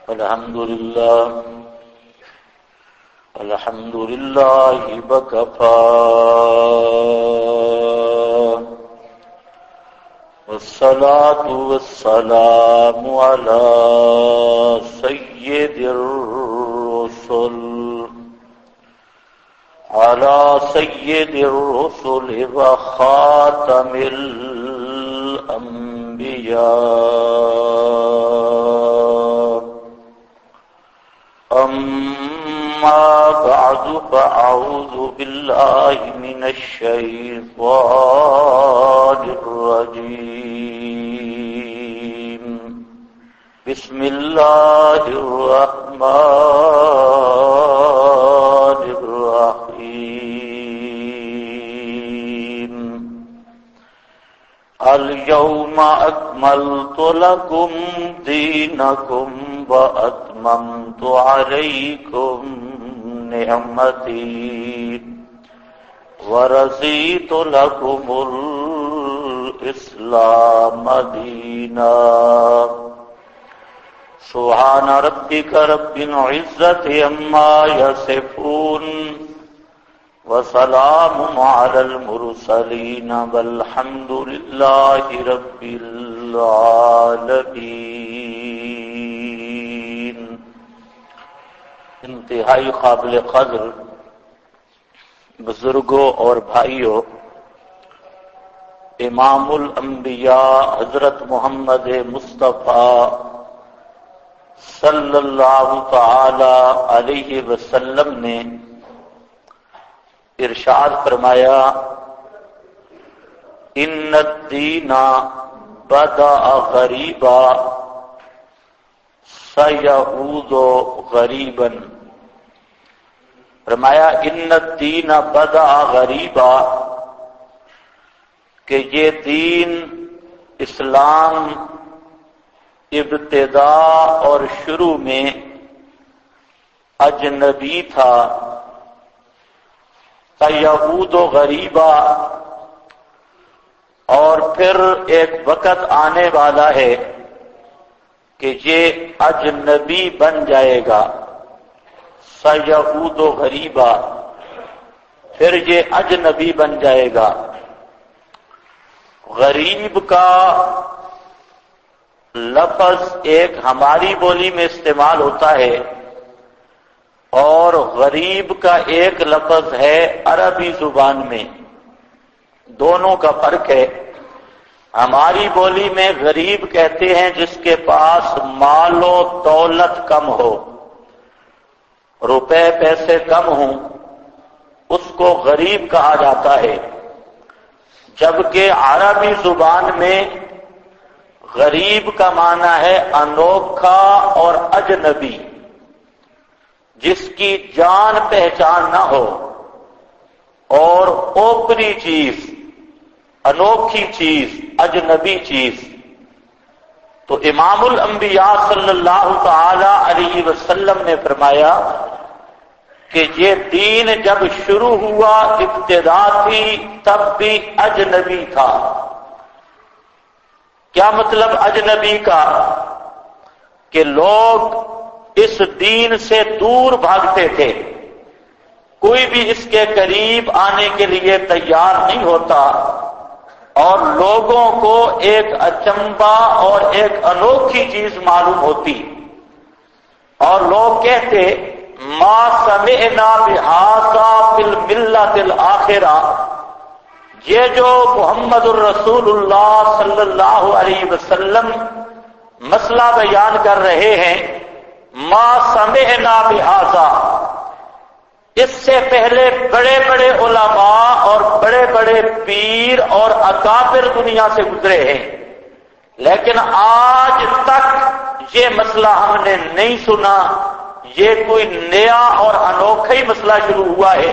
الحمد لله وكفى والصلاة والسلام على سيد الرسل وخاتم الأنبياء. أما بعد فأعوذ بالله من الشيطان الرجيم. بسم الله الرحمن الرحيم. اليوم أكملت لكم دينكم وأتممت عليكم نعمتي ورضيت لكم الإسلام دينا. سبحان ربك رب العزة عما يصفون وسلام على المرسلين والحمد لله رب العالمين. انتہائی قابل قدر بزرگوں اور بھائیوں، امام الانبیاء حضرت محمد مصطفیٰ صلی اللہ تعالی علیہ وسلم نے ارشاد فرمایا، ان الدین بدأ غریبا سیعود غریبا. فرمایا ان الدین بدأ غریبا، کہ یہ دین اسلام ابتدا اور شروع میں اجنبی تھا. سیعود غریبا، اور پھر ایک وقت آنے والا ہے کہ یہ اجنبی بن جائے گا. سیعود غریبا، پھر یہ اجنبی بن جائے گا. غریب کا لفظ ایک ہماری بولی میں استعمال ہوتا ہے اور غریب کا ایک لفظ ہے عربی زبان میں. دونوں کا فرق ہے. ہماری بولی میں غریب کہتے ہیں جس کے پاس مال و دولت کم ہو، روپے پیسے کم ہوں، اس کو غریب کہا جاتا ہے. جبکہ عربی زبان میں غریب کا معنی ہے انوکھا اور اجنبی، جس کی جان پہچان نہ ہو اور اوپری چیز، انوکھی چیز، اجنبی چیز. تو امام الانبیاء صلی اللہ تعالی علیہ وسلم نے فرمایا کہ یہ دین جب شروع ہوا، ابتدا تھی، تب بھی اجنبی تھا. کیا مطلب اجنبی کا؟ کہ لوگ اس دین سے دور بھاگتے تھے، کوئی بھی اس کے قریب آنے کے لیے تیار نہیں ہوتا، اور لوگوں کو ایک اچنبا اور ایک انوکھی چیز معلوم ہوتی، اور لوگ کہتے ما سمعنا بہذا فی الملۃ الآخرہ. یہ جو محمد الرسول اللہ صلی اللہ علیہ وسلم مسئلہ بیان کر رہے ہیں، ما سمعنا بہذا، اس سے پہلے بڑے بڑے علماء اور بڑے بڑے پیر اور اکابر دنیا سے گزرے ہیں، لیکن آج تک یہ مسئلہ ہم نے نہیں سنا. یہ کوئی نیا اور انوکھا ہی مسئلہ شروع ہوا ہے.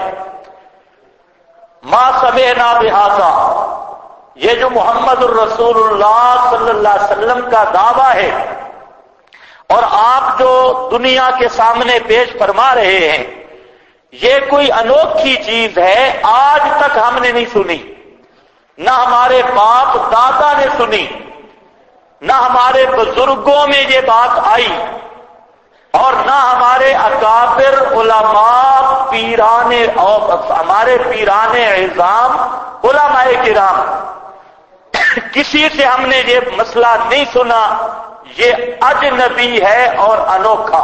ما سمعنا بہذا، یہ جو محمد الرسول اللہ صلی اللہ علیہ وسلم کا دعویٰ ہے اور آپ جو دنیا کے سامنے پیش فرما رہے ہیں، یہ کوئی انوکھی چیز ہے، آج تک ہم نے نہیں سنی، نہ ہمارے باپ دادا نے سنی، نہ ہمارے بزرگوں میں یہ بات آئی. اور نہ ہمارے اکابر علماء پیران اور ہمارے پیران اعظام علماء کرام کسی سے ہم نے یہ مسئلہ نہیں سنا. یہ اجنبی ہے اور انوکھا.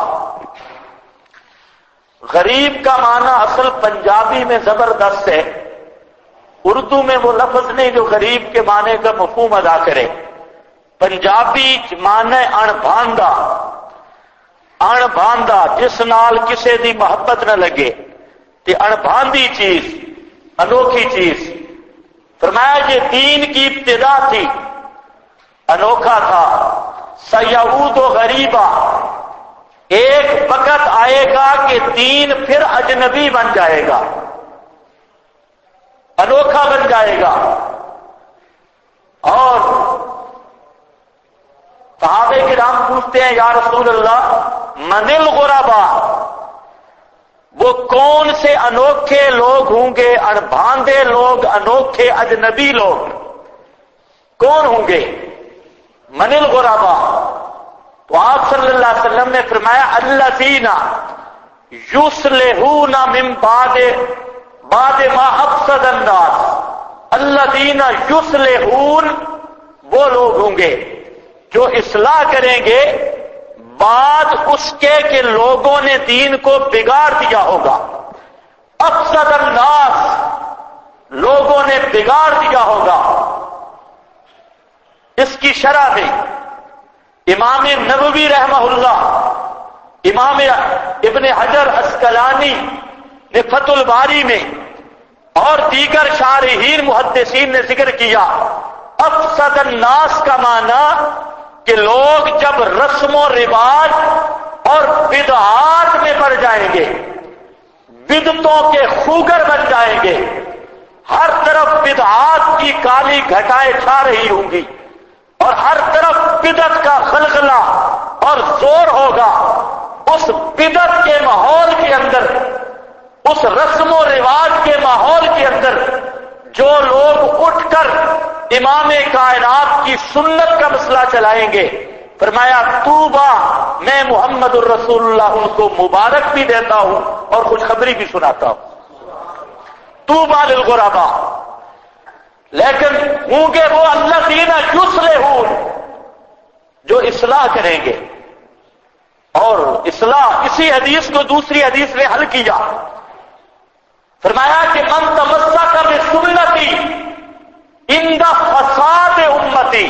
غریب کا معنی اصل پنجابی میں زبردست ہے، اردو میں وہ لفظ نہیں جو غریب کے معنی کا مفہوم ادا کرے. پنجابی معنی اਣبھاندا، اਣبھاندا جس نال کسے دی محبت نہ لگے تے اਣبھاندی چیز، انوکھی چیز. فرمایا یہ دین کی ابتدا تھی، انوکھا تھا. سیعود و غریبا، ایک وقت آئے گا کہ دین پھر اجنبی بن جائے گا، انوکھا بن جائے گا. اور صحابہ کرام پوچھتے ہیں یا رسول اللہ من الغربا، وہ کون سے انوکھے لوگ ہوں گے، اڑباندے لوگ، انوکھے اجنبی لوگ کون ہوں گے؟ من الغربا. تو آپ صلی اللہ علیہ وسلم نے فرمایا الذین یصلحون من بعد ما افسد الناس. الذین یصلحون وہ لوگ ہوں گے جو اصلاح کریں گے بعد اس کے کہ لوگوں نے دین کو بگاڑ دیا ہوگا. افسد الناس، لوگوں نے بگاڑ دیا ہوگا. اس کی شرح میں امام نووی رحمہ اللہ، امام ابن حجر اسقلانی نے فتح الباری میں اور دیگر شارحین محدثین نے ذکر کیا افسد الناس کا معنی کہ لوگ جب رسم و رواج اور بدعات میں پڑ جائیں گے، بدعتوں کے خوگر بن جائیں گے، ہر طرف بدعات کی کالی گھٹائیں چھا رہی ہوں گی اور ہر طرف بدعت کا خلخلہ اور زور ہوگا. اس بدعت کے ماحول کے اندر، اس رسم و رواج کے ماحول کے اندر جو لوگ اٹھ کر امام کائنات کی سنت کا مسئلہ چلائیں گے، فرمایا توبہ، میں محمد الرسول اللہ ان کو مبارک بھی دیتا ہوں اور خوشخبری بھی سناتا ہوں. توبہ للغربا. لیکن ہوں گے وہ الذین یصلحون جو اصلاح کریں گے. اور اصلاح اسی حدیث کو دوسری حدیث نے حل کیا. فرمایا کہ من تمسک بسنتی عند فساد امتی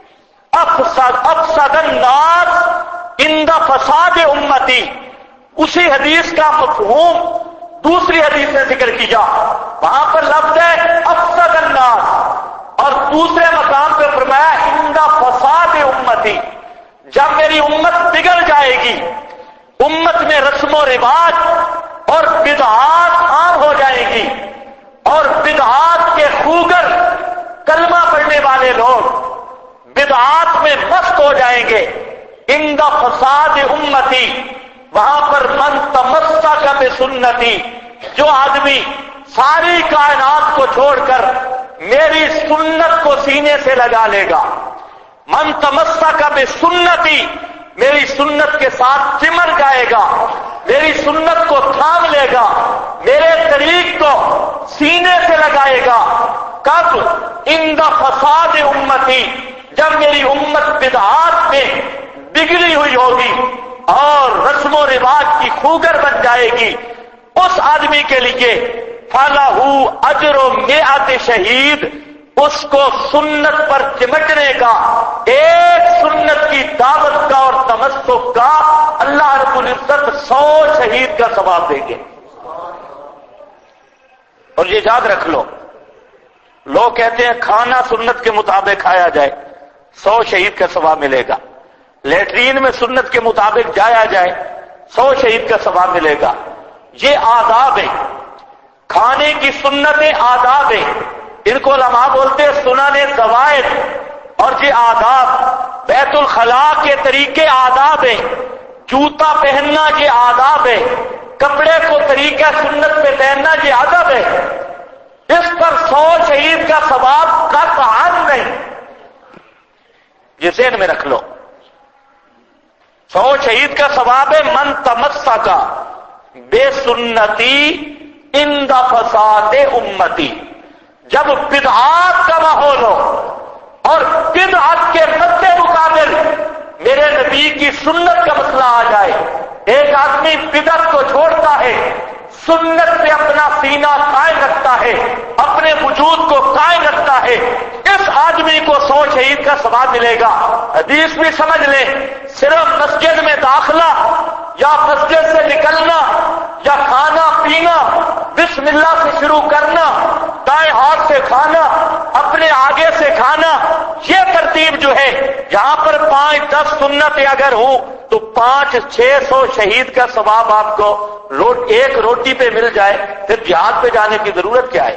افسد الناس عند فساد امتی. اسی حدیث کا مفہوم دوسری حدیث نے ذکر کیا، وہاں پر لفظ ہے افسد الناس اور دوسرے مقام پہ فرمایا عند فساد امتی. جب میری امت بگڑ جائے گی، امت میں رسم و رواج اور بدعات عام ہو جائے گی اور بدعات کے خوگر کلمہ پڑھنے والے لوگ بدعات میں مست ہو جائیں گے. عند فساد امتی، وہاں پر من تمسک بسنتی، جو آدمی ساری کائنات کو چھوڑ کر میری سنت کو سینے سے لگا لے گا، من تمسک بسنتی، میری سنت کے ساتھ چمٹ جائے گا، میری سنت کو تھام لے گا، میرے طریق کو سینے سے لگائے گا. کب؟ عند فساد امتی، جب میری امت بدعات میں بگڑی ہوئی ہوگی اور رسم و رواج کی خوگر بن جائے گی. اس آدمی کے لیے فَلَهُ أَجْرُ مِئَةِ شہید، اس کو سنت پر چمٹنے کا، ایک سنت کی دعوت کا اور تمسک کا اللہ رب العزت 100 شہید کا ثواب دیں گے. اور یہ یاد رکھ لو، لوگ کہتے ہیں کھانا سنت کے مطابق کھایا جائے 100 شہید کا ثواب ملے گا، لیٹرین میں سنت کے مطابق جایا جائے 100 شہید کا ثواب ملے گا. یہ آداب ہیں، کھانے کی سنتیں آداب ہیں، ان کو علماء بولتے ہیں سنن زوائد. اور یہ آداب بیت الخلاء کے طریقے آداب ہیں، جوتا پہننا یہ آداب ہے، کپڑے کو طریقہ سنت پہ پہننا یہ ادب ہے. اس پر 100 شہید کا ثواب قطعاً نہیں، یہ ذہن میں رکھ لو. 100 شہید کا ثواب ہے من تمسک بے سنتی عند فساد امتی. جب بدعات کا ماحول ہو اور بدعت کے مد مقابل میرے نبی کی سنت کا مسئلہ آ جائے، ایک آدمی بدعت کو چھوڑتا ہے، سنت پہ اپنا سینہ قائم رکھتا ہے، اپنے وجود کو قائم رکھتا ہے، اس آدمی کو 100 شہید کا ثواب ملے گا. حدیث بھی سمجھ لیں، صرف مسجد میں داخلہ یا مسجد سے نکلنا یا کھانا پینا بسم اللہ سے شروع کرنا، دائیں ہاتھ سے کھانا، اپنے آگے سے کھانا، یہ ترتیب جو ہے یہاں پر 5-10 سنتیں اگر ہوں تو 500-600 شہید کا ثواب آپ کو ایک روٹی پہ مل جائے، پھر جہاد پہ جانے کی ضرورت کیا ہے؟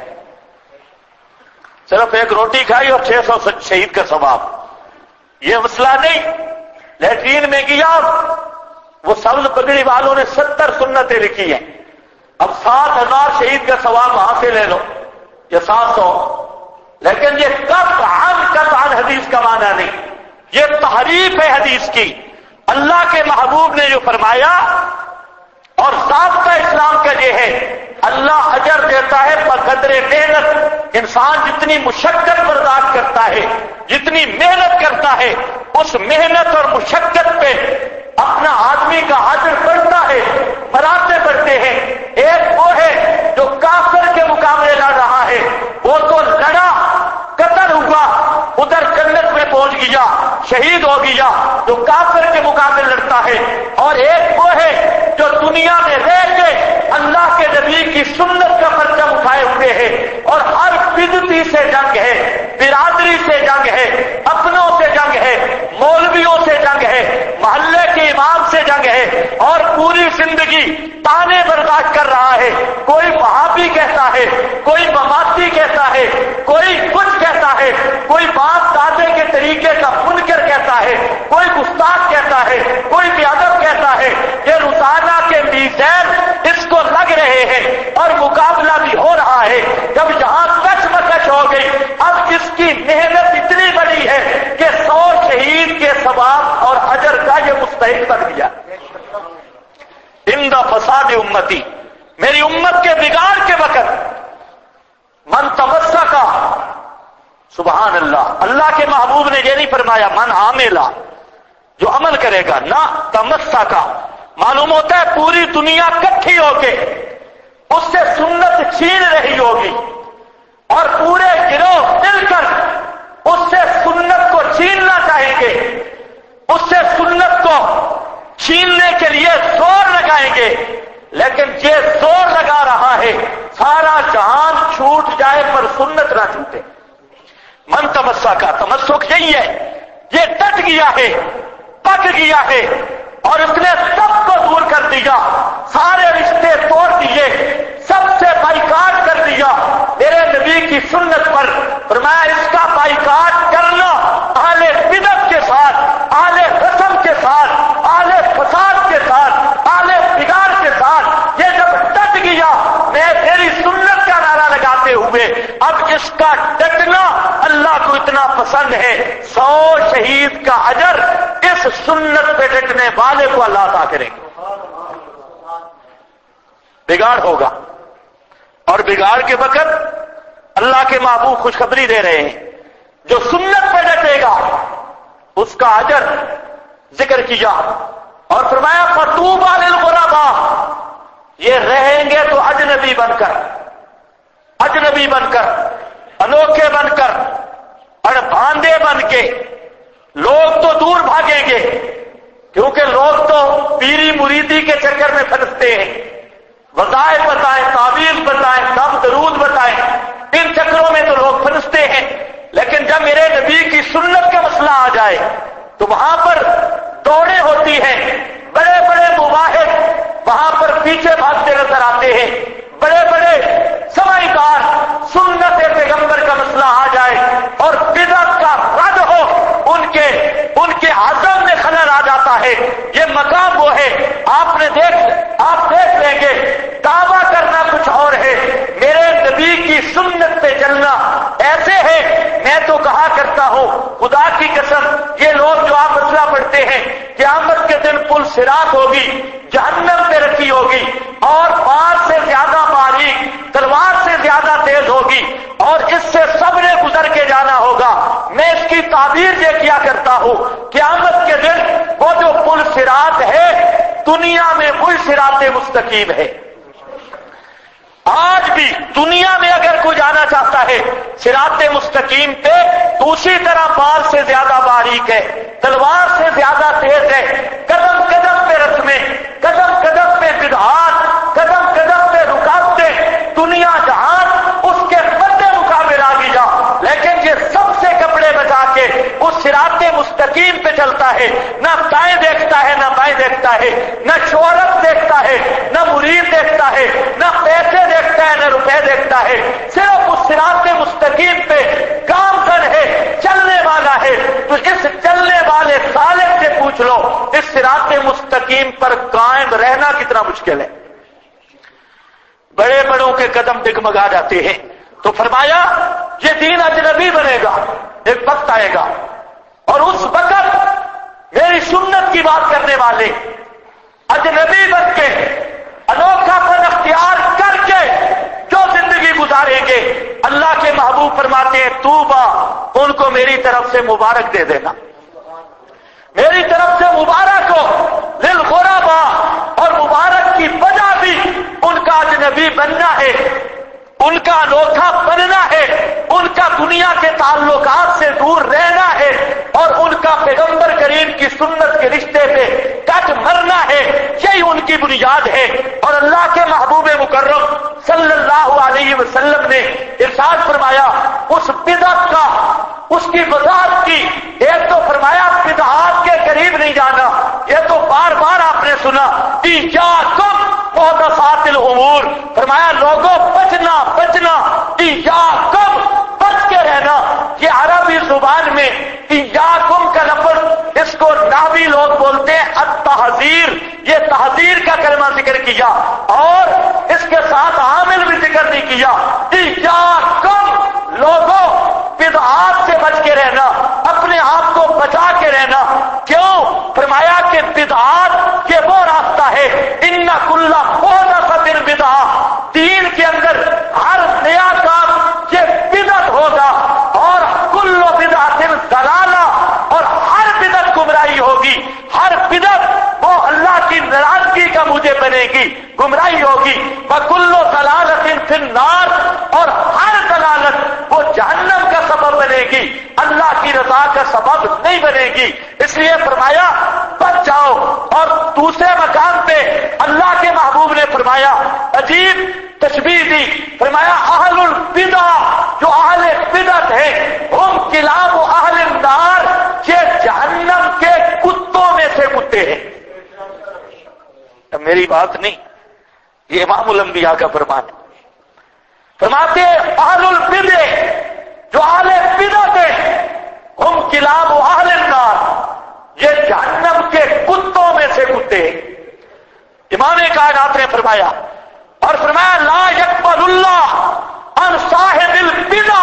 صرف ایک روٹی کھائی اور 600 شہید کا ثواب. یہ مسئلہ نہیں. لیٹرین میں گیا، وہ سبز پگڑی والوں نے 70 سنتیں لکھی ہیں. اب 7000 شہید کا ثواب وہاں سے لے لو یا 700. لیکن یہ قطعاً حدیث کا معنی نہیں، یہ تحریف ہے حدیث کی. اللہ کے محبوب نے جو فرمایا اور ضابطہ اسلام کا یہ ہے، اللہ اجر دیتا ہے بقدر محنت. انسان جتنی مشقت برداشت کرتا ہے، جتنی محنت کرتا ہے، اس محنت اور مشقت پہ اپنا آدمی کا اجر بڑھتا ہے، مراتب بڑھتے ہیں. ایک وہ ہے جو کافر کے مقابلے لڑ رہا ہے، وہ تو لڑا، قتل ہوا، ادھر جنت میں پہنچ گیا، شہید ہو گیا، جو کافر کے مقابلے لڑتا ہے. اور ایک وہ ہے جو دنیا میں رہ کے اللہ کے نبی کی سنت کا پرچم اٹھائے ہوئے ہیں اور ہر بدعتی سے جنگ ہے، برادری سے جنگ ہے، اپنوں سے جنگ ہے، مولویوں سے جنگ ہے، محلے کے امام سے جنگ ہے، اور پوری زندگی تانے برداشت کر رہا ہے. کوئی وہابی کہتا ہے، کوئی مماتی کہتا ہے، کوئی کچھ کہتا ہے، کوئی باپ دادے کے طریقے کا منکر کہتا ہے، کوئی گستاخ کہتا ہے، کوئی بے ادب کہتا ہے. یہ روزانہ کے میزان اس کو لگ رہے ہیں اور مقابلہ بھی ہو رہا ہے. جب یہاں کچھ مکش ہو گئی، اب اس کی محنت اتنی بڑی ہے کہ 100 شہید کے ثواب اور اجر کا یہ مستحق بن گیا. عند فساد امتی، میری امت کے بگاڑ کے وقت من تمسک، سبحان اللہ، اللہ کے محبوب نے یہ نہیں فرمایا من عاملہ، جو عمل کرے گا، نہ تمسک. معلوم ہوتا ہے پوری دنیا اکٹھی ہو کے اس سے سنت چھین رہی ہوگی اور پورے گروہ مل کر اس سے سنت کو چھیننا چاہیں گے، اس سے سنت کو چھیننے کے لیے زور لگائیں گے. لیکن یہ زور لگا رہا ہے سارا جہان چھوٹ جائے پر سنت نہ چھوٹے. من تمسک کا تمسک یہی ہے، یہ ڈٹ گیا ہے، پک گیا ہے اور اس نے سب کو دور کر دیا، سارے رشتے توڑ دیے، سب سے بائیکاٹ کر دیا میرے نبی کی سنت پر. فرمایا اس کا بائیکاٹ کرنا اہل بدعت کے ساتھ، اہل رسم کے ساتھ، اہل فساد کے ساتھ، اہل بگاڑ کے ساتھ. یہ جب ڈٹ گیا میں میری سنت کا نعرہ لگاتے ہوئے، اب اس کا ڈٹنا اللہ کو اتنا پسند ہے، 100 شہید کا اجر اس سنت پہ ڈٹنے والے کو اللہ عطا کریں گے. بگاڑ ہوگا اور بگاڑ کے وقت اللہ کے محبوب خوشخبری دے رہے ہیں، جو سنت پہ ڈٹے گا اس کا اجر ذکر کیا اور فرمایا فطوبی للغرباء، یہ رہیں گے تو اجنبی بن کر، اجنبی بن کر، انوکھے بن کر، اڑبھاندے بن کے. لوگ تو دور بھاگیں گے کیونکہ لوگ تو پیری مریدی کے چکر میں پھنستے ہیں، وظائف بتائیں، تعویذ بتائیں، دم درود بتائیں، ان چکروں میں تو لوگ پھنستے ہیں. لیکن جب میرے نبی کی سنت کا مسئلہ آ جائے تو وہاں پر دوڑیں ہوتی ہیں، بڑے بڑے مباحث وہاں پر پیچھے بھاگتے نظر آتے ہیں. بڑے بڑے سمائی کار سنت پیغمبر کا مسئلہ آ جائے اور بدعت کا رد ہو، ان کے عزم میں خلل آ جاتا ہے. یہ مقام وہ ہے، آپ دیکھ لیں گے دعویٰ کرنا کچھ اور ہے، میرے نبی کی سنت پہ چلنا ایسے ہے. میں تو کہا کرتا ہوں خدا کی قسم، یہ لوگ جو آپ مسئلہ پڑھتے ہیں پل صراط ہوگی جہنم پہ رکھی ہوگی اور بار سے زیادہ باریک تلوار سے زیادہ تیز ہوگی اور اس سے سب نے گزر کے جانا ہوگا. میں اس کی تعبیر یہ کیا کرتا ہوں قیامت کے دن وہ جو پل صراط ہے دنیا میں وہی صراط مستقیم ہے. آج بھی دنیا میں اگر کوئی جانا چاہتا ہے صراط مستقیم پہ تو اسی طرح بال سے زیادہ باریک ہے تلوار سے زیادہ تیز ہے. قدم قدم پہ رسمیں قدم قدم پہ بدعات قدم قدم پہ رکاوٹیں دنیا جہان اس کے مد مقابل آ گیا. لیکن یہ سب سے کپڑے بچا کے اس صراط مستقیم پہ چلتا ہے. نہ دائیں دیکھتا ہے نہ بائیں دیکھتا ہے نہ شہرت دیکھتا ہے نہ مرید دیکھتا ہے نہ پیسے دیکھتا ہے نہ روپے دیکھتا ہے. صرف اس صراط مستقیم پہ گامزن ہے چلنے والا ہے. تو اس چلنے والے سالک سے پوچھ لو اس صراط مستقیم پر قائم رہنا کتنا مشکل ہے. بڑے بڑوں کے قدم ڈگمگا جاتے ہیں. تو فرمایا یہ دین اجنبی بنے گا. ایک وقت آئے گا اور اس وقت میری سنت کی بات کرنے والے اجنبی بن کے انوکھا پن اختیار کر کے جو زندگی گزاریں گے اللہ کے محبوب فرماتے ہیں توبہ ان کو میری طرف سے مبارک دے دینا. میری طرف سے مبارک ہو للغرباء اور مبارک کی وجہ بھی ان کا اجنبی بننا ہے ان کا انوکھا بننا ہے ان کا دنیا کے تعلقات سے دور رہنا ہے اور ان کا پیغمبر کریم کی سنت کے رشتے پہ کٹ مرنا ہے. یہی ان کی بنیاد ہے. اور اللہ کے محبوب مکرم صلی اللہ علیہ وسلم نے ارشاد فرمایا اس بدعت کا اس کی وضاحت کی. ایک تو فرمایا بدعات کے قریب نہیں جانا. یہ تو بار بار آپ نے سنا ایاکم محدثات الامور. فرمایا لوگوں بچنا بچنا ایاکم بچ کے رہنا. یہ عربی زبان میں ایاکم کا لفظ اس کو نحوی لوگ بولتے ہیں التحذیر. یہ تحذیر کا کلمہ ذکر کیا اور اس کے ساتھ عامل بھی ذکر نہیں کیا. ایاکم لوگوں بدعات سے بچ کے رہنا اپنے آپ کو بچا کے رہنا. کیوں؟ فرمایا کہ بدعات یہ وہ راستہ ہے ان کل محدثۃ بدعہ. دین کے اندر ہر نیا کام یہ بدعت ہوگا اور کل بدعۃ ضلالہ اور ہر بدعت گمراہی ہوگی. ہر بدعت وہ اللہ کی ناراضگی کا موجب بنے گی گمراہی ہوگی. وکل ضلالۃ فی النار اور ہر ضلالت وہ جہنم کا سبب بنے گی اللہ کی رضا کا سبب نہیں بنے گی. اس لیے فرمایا بچ جاؤ. اور دوسرے مقام پہ اللہ کے محبوب نے فرمایا عجیب تشبیہ دی. فرمایا اہل البدع جو اہل بدعت ہیں ہم کلاب اہل النار یہ جہنم کے کتوں میں سے کتے ہیں. میری بات نہیں یہ امام الانبیاء کا فرمان ہے. فرماتے اہل البدع جو اہل بدعت ہیں ہم کلاب اہل النار یہ جہنم کے کتوں میں سے کتے ہیں. امام کائنات نے فرمایا اور فرمایا لا یقبل اللہ عن صاحب البدع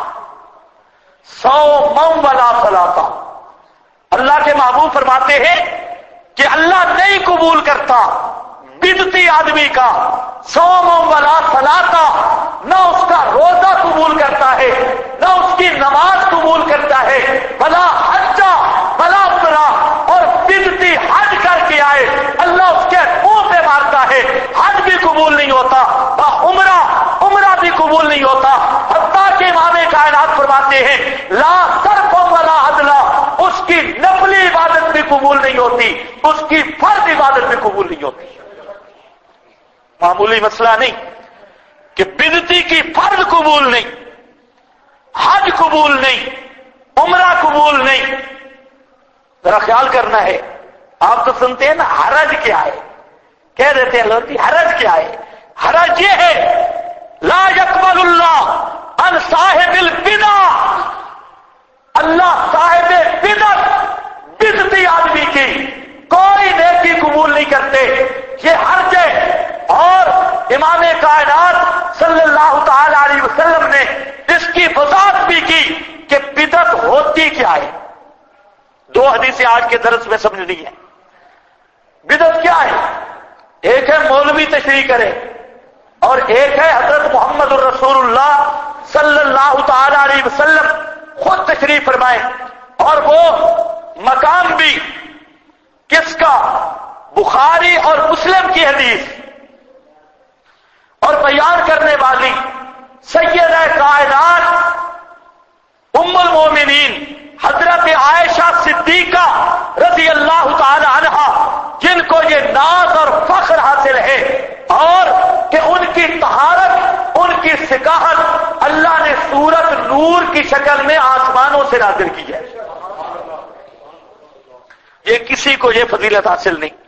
صوما ولا صلاۃ. اللہ کے محبوب فرماتے ہیں کہ اللہ نہیں قبول کرتا بدعتی آدمی کا صوم ولا صلاۃ. نہ اس کا روزہ قبول کرتا ہے نہ اس کی نماز قبول کرتا ہے بلا حج بلا عمرہ. اور بدعتی حج کر کے آئے اللہ اس کے منہ پہ مارتا ہے. حج بھی قبول نہیں ہوتا عمرہ بھی قبول نہیں ہوتا. حتیٰ کہ امام کائنات فرماتے ہیں لا صرف ولا عدل. اس کی نفلی عبادت بھی قبول نہیں ہوتی اس کی فرض عبادت بھی قبول نہیں ہوتی. معمولی مسئلہ نہیں کہ بدعتی کی فرض قبول نہیں حج قبول نہیں عمرہ قبول نہیں. ذرا خیال کرنا ہے. آپ تو سنتے ہیں نا حرج کیا ہے کہہ دیتے ہیں لوگ حرج کیا ہے. حرج یہ ہے لا یقبل اللہ عن صاحب البدع. اللہ صاحب بدعتی آدمی کی کوئی نیکی قبول نہیں کرتے. یہ حرج ہے. اور امام کائنات صلی اللہ تعالی علیہ وسلم نے اس کی وضاحت بھی کی کہ بدعت ہوتی کیا ہے. دو حدیثیں آج کے درس میں سمجھنی ہے. بدعت کیا ہے؟ ایک ہے مولوی تشریح کرے اور ایک ہے حضرت محمد الرسول اللہ صلی اللہ تعالی علیہ وسلم خود تشریح فرمائے، اور وہ مقام بھی کس کا؟ بخاری اور مسلم کی حدیث، اور بیان کرنے والی سیدہ کائنات ام المومنین حضرت عائشہ صدیقہ رضی اللہ تعالی عنہا، جن کو یہ ناز اور فخر حاصل ہے اور کہ ان کی طہارت، ان کی سکاحت اللہ نے سورت نور کی شکل میں آسمانوں سے نازل کی ہے۔ یہ کسی کو یہ فضیلت حاصل نہیں،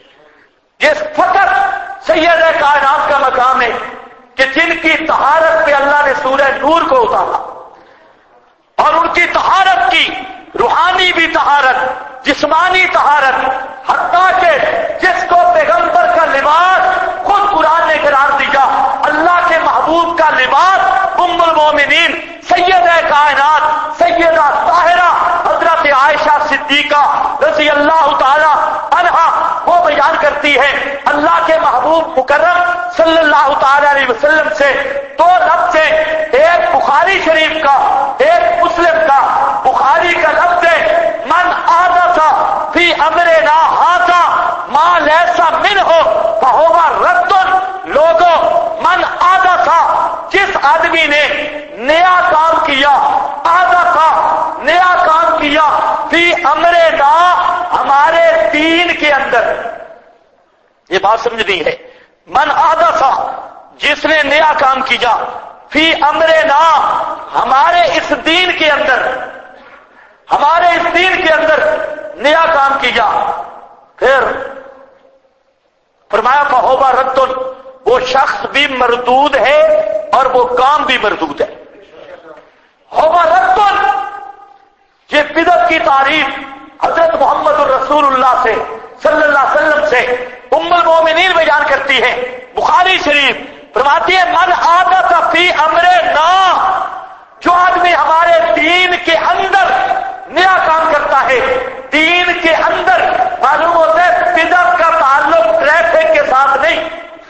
یہ فقط سیدہ کائنات کا مقام ہے کہ جن کی طہارت پہ اللہ نے سورہ نور کو اتارا، اور ان کی طہارت کی روحانی بھی طہارت، جسمانی طہارت، حتیٰ کہ جس کو پیغمبر کا لباس خود قرآن نے قرار دیا، اللہ کے محبوب کا لباس ام المومنین سیدہ کائنات سیدہ طاہرہ حضرت عائشہ صدیقہ رضی اللہ تعالی عنہا وہ بیان کرتی ہے، اللہ کے محبوب مکرم صلی اللہ تعالی علیہ وسلم سے دو لفظ ہیں، ایک بخاری شریف کا، ایک مسلم کا۔ بخاری کا لفظ ہے من احدث فی امرنا ھذا ما لیس منہ فہو رد۔ لوگوں، من احدث، جس آدمی نے نیا کام کیا، احدث نیا کام کیا، فی امرنا ہمارے دین کے اندر، یہ بات سمجھنی ہے، من احدث جس نے نیا کام کیا، فی امرنا ہمارے اس دین کے اندر، ہمارے اس دین کے اندر نیا کام کیا، پھر فرمایا فہو رد، وہ شخص بھی مردود ہے اور وہ کام بھی مردود ہے۔ ہوا رد، یہ بدعت کی تعریف حضرت محمد الرسول اللہ سے صلی اللہ علیہ وسلم سے ام المومنین بیان کرتی ہے۔ بخاری شریف فرماتی ہے من احدث فی امرنا، جو آدمی ہمارے دین کے اندر نیا کام کرتا ہے، دین کے اندر، معلوم ہوتا ہے بدعت کا تعلق ٹریفک کے ساتھ نہیں،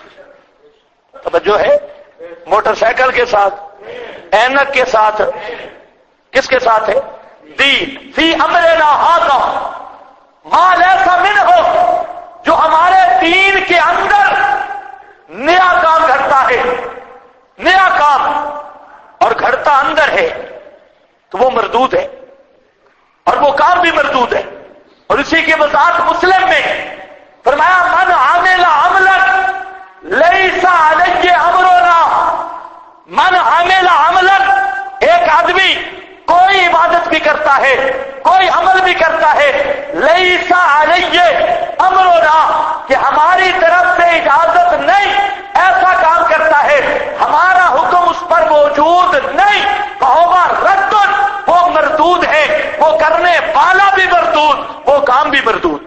توجہ ہے، موٹر سائیکل کے ساتھ، اینک کے ساتھ، کس کے ساتھ ہے؟ دین۔ فی امرنا ھذا ما لیس منہ، جو ہمارے دین کے اندر نیا کام گھڑتا ہے، نیا کام اور گھڑتا اندر ہے تو وہ مردود ہے، اور وہ کام بھی مردود ہے۔ اور اسی کے وضاحت مسلم میں فرمایا من عمل عملا لیس علیہ امرنا، من عمل عملا، ایک آدمی کوئی عبادت بھی کرتا ہے، کوئی عمل بھی کرتا ہے، لیس علیہ امرنا، کہ ہماری طرف سے اجازت نہیں، ایسا کام کرتا ہے ہمارا حکم اس پر موجود نہیں، فہو رد، وہ مردود ہے، وہ کرنے والا بھی مردود، وہ کام بھی مردود۔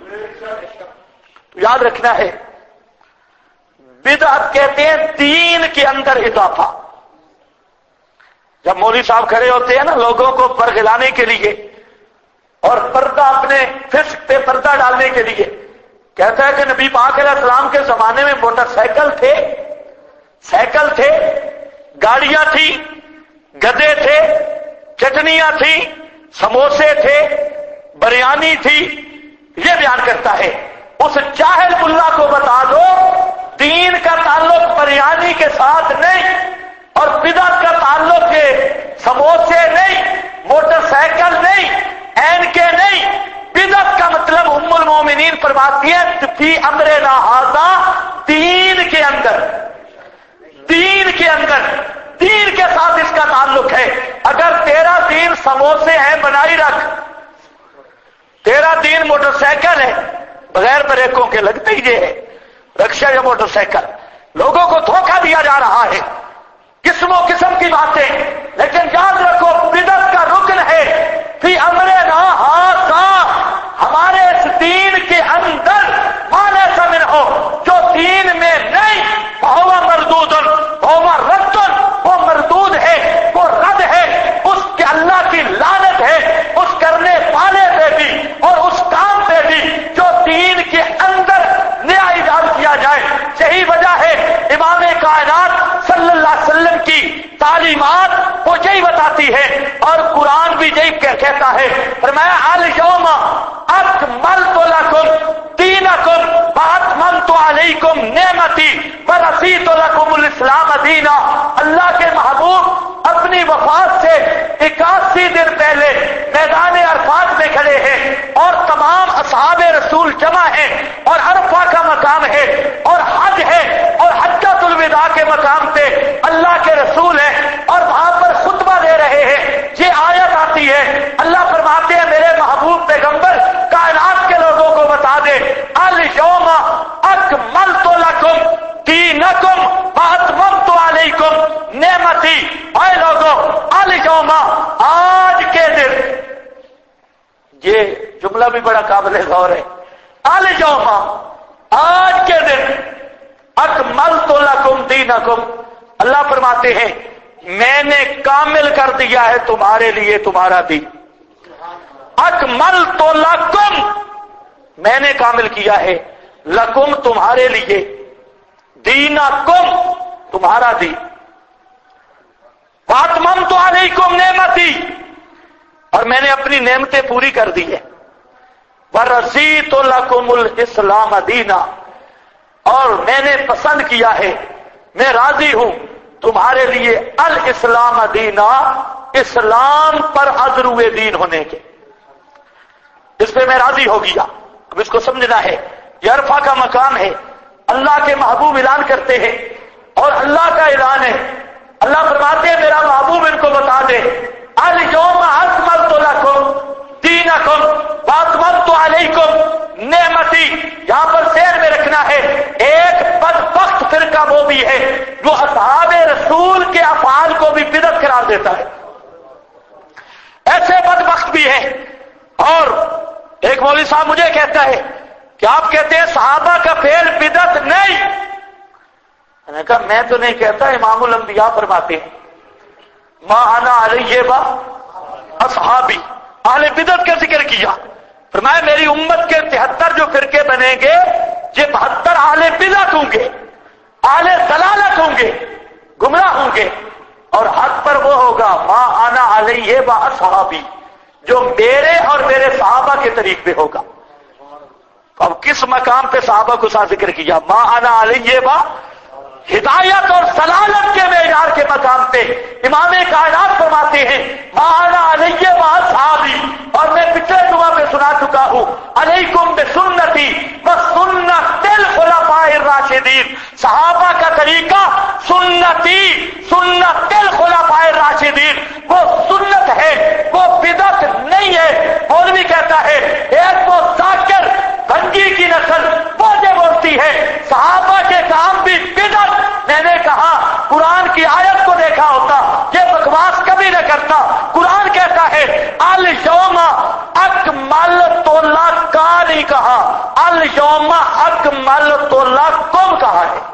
یاد رکھنا ہے، بدعت کہتے ہیں دین کے اندر اضافہ۔ جب مولوی صاحب کھڑے ہوتے ہیں نا لوگوں کو پرغلانے کے لیے اور پردہ اپنے فسق پہ پردہ ڈالنے کے لیے، کہتا ہے کہ نبی پاک علیہ السلام کے زمانے میں موٹر سائیکل تھے، سائیکل تھے، گاڑیاں تھیں، گدے تھے، چٹنیاں تھیں، سموسے تھے، بریانی تھی، یہ بیان کرتا ہے۔ اس جاہل ملا کو بتا دو دین کا تعلق بریانی کے ساتھ نہیں، اور بدعت کا تعلق سموسے نہیں، موٹر سائیکل نہیں، اینکے نہیں۔ بدعت کا مطلب ام المومنین فرماتی ہے فی امرنا ھذا، دین کے اندر، دین کے اندر، دین کے ساتھ اس کا تعلق ہے۔ اگر تیرا دین سموسے ہیں بنائی رکھ، تیرا دین موٹر سائیکل ہے بغیر بریکوں کے، لگتے ہی یہ ہے رکشا یا موٹر سائیکل، لوگوں کو دھوکہ دیا جا رہا ہے، قسم و قسم کی باتیں، لیکن یاد رکھو بدعت کا رکن ہے فی امرنا ھذا، ہمارے اس دین کے اندر ما لیس منہ، جو دین میں نہیں، فہو مردود، فہو رد، وہ مردود ہے، وہ رد ہے، اس کے اللہ کی لعنت ہے اس کرنے والے پہ بھی اور اس کام پہ بھی جو دین کے اندر دینا، اللہ کے محبوب اپنی وفات سے 81 دن پہلے میدان عرفات میں کھڑے ہیں اور تمام اصحاب رسول جمع ہیں اور عرفہ کا مقام ہے اور حج ہے اور حجۃ الوداع کے مقام پہ اللہ کے رسول ہیں اور وہاں پر خطبہ دے رہے ہیں۔ یہ آیت آتی ہے، اللہ فرماتے ہیں میرے محبوب پیغمبر کائنات کے لوگوں کو بتا دے الیوم اکملت لکم دینکم واتممت علیکم نعمتی، اے لوگوں الیوم آج کے دن، یہ جملہ بھی بڑا قابل غور ہے، الیوم آج کے دن اکملت لکم دینکم، اللہ فرماتے ہیں میں نے کامل کر دیا ہے تمہارے لیے تمہارا دین۔ اکملت لکم میں نے کامل کیا ہے، لکم تمہارے لیے، دینکم تمہارا دین، واتممت علیکم نعمتی اور میں نے اپنی نعمتیں پوری کر دی ہے، ورضیت لکم الاسلام دینا اور میں نے پسند کیا ہے، میں راضی ہوں تمہارے لیے الاسلام دینا، اسلام پر ازرو دین ہونے کے، اس پہ میں راضی ہو گیا۔ اب اس کو سمجھنا ہے، یہ عرفہ کا مقام ہے، اللہ کے محبوب اعلان کرتے ہیں اور اللہ کا اعلان ہے، اللہ فرماتے ہیں میرا محبوب ان کو بتا دے الیوم اکملت لکم دینکم واتممت علیکم نعمتی، یہاں پر سیر میں رکھنا ہے، ایک بدبخت فرقہ وہ بھی ہے جو اصحاب رسول کے افعال کو بھی بدعت قرار دیتا ہے، ایسے بدبخت بھی ہیں۔ اور ایک مولوی صاحب مجھے کہتا ہے کہ آپ کہتے ہیں صحابہ کا فعل بدعت نہیں، میں نے کہا میں تو نہیں کہتا، امام الانبیاء فرماتے ہیں ما انا علیہ و اصحابی، اہل بدعت کا ذکر کیا، فرمایا میری امت کے 73 جو فرقے بنیں گے یہ 72 اہل بدعت ہوں گے، اہل ضلالت ہوں گے، گمراہ ہوں گے، اور حق پر وہ ہوگا ما انا علیہ و اصحابی جو میرے اور میرے صحابہ کے طریق پہ ہوگا۔ اب کس مقام پہ صحابہ کو ساتھ ذکر کیا؟ ما انا علیہ و ہدایت اور ضلالت کے معیار کے مقام پہ امام کائنات فرماتے ہیں ما انا علیہ و اصحابی، اور میں پچھلے جمعہ میں سنا چکا ہوں علیکم بسنتی وسنت الخلفاء الراشدین، صحابہ کا طریقہ سنتی سنت الخلفاء الراشدین، وہ سنت ہے، وہ بدعت نہیں ہے۔ مولوی کہتا ہے ایک وہ ذاکر بھنگی کی نسل وہ جو بولتی ہے صحابہ کے کام بھی بدعت، میں نے کہا قرآن کی آیت کو دیکھا ہوتا یہ بکواس کبھی نہ کرتا، قرآن کہتا ہے الیوم اکملت لکم نہیں کہا، الیوم اکملت لکم کہا ہے،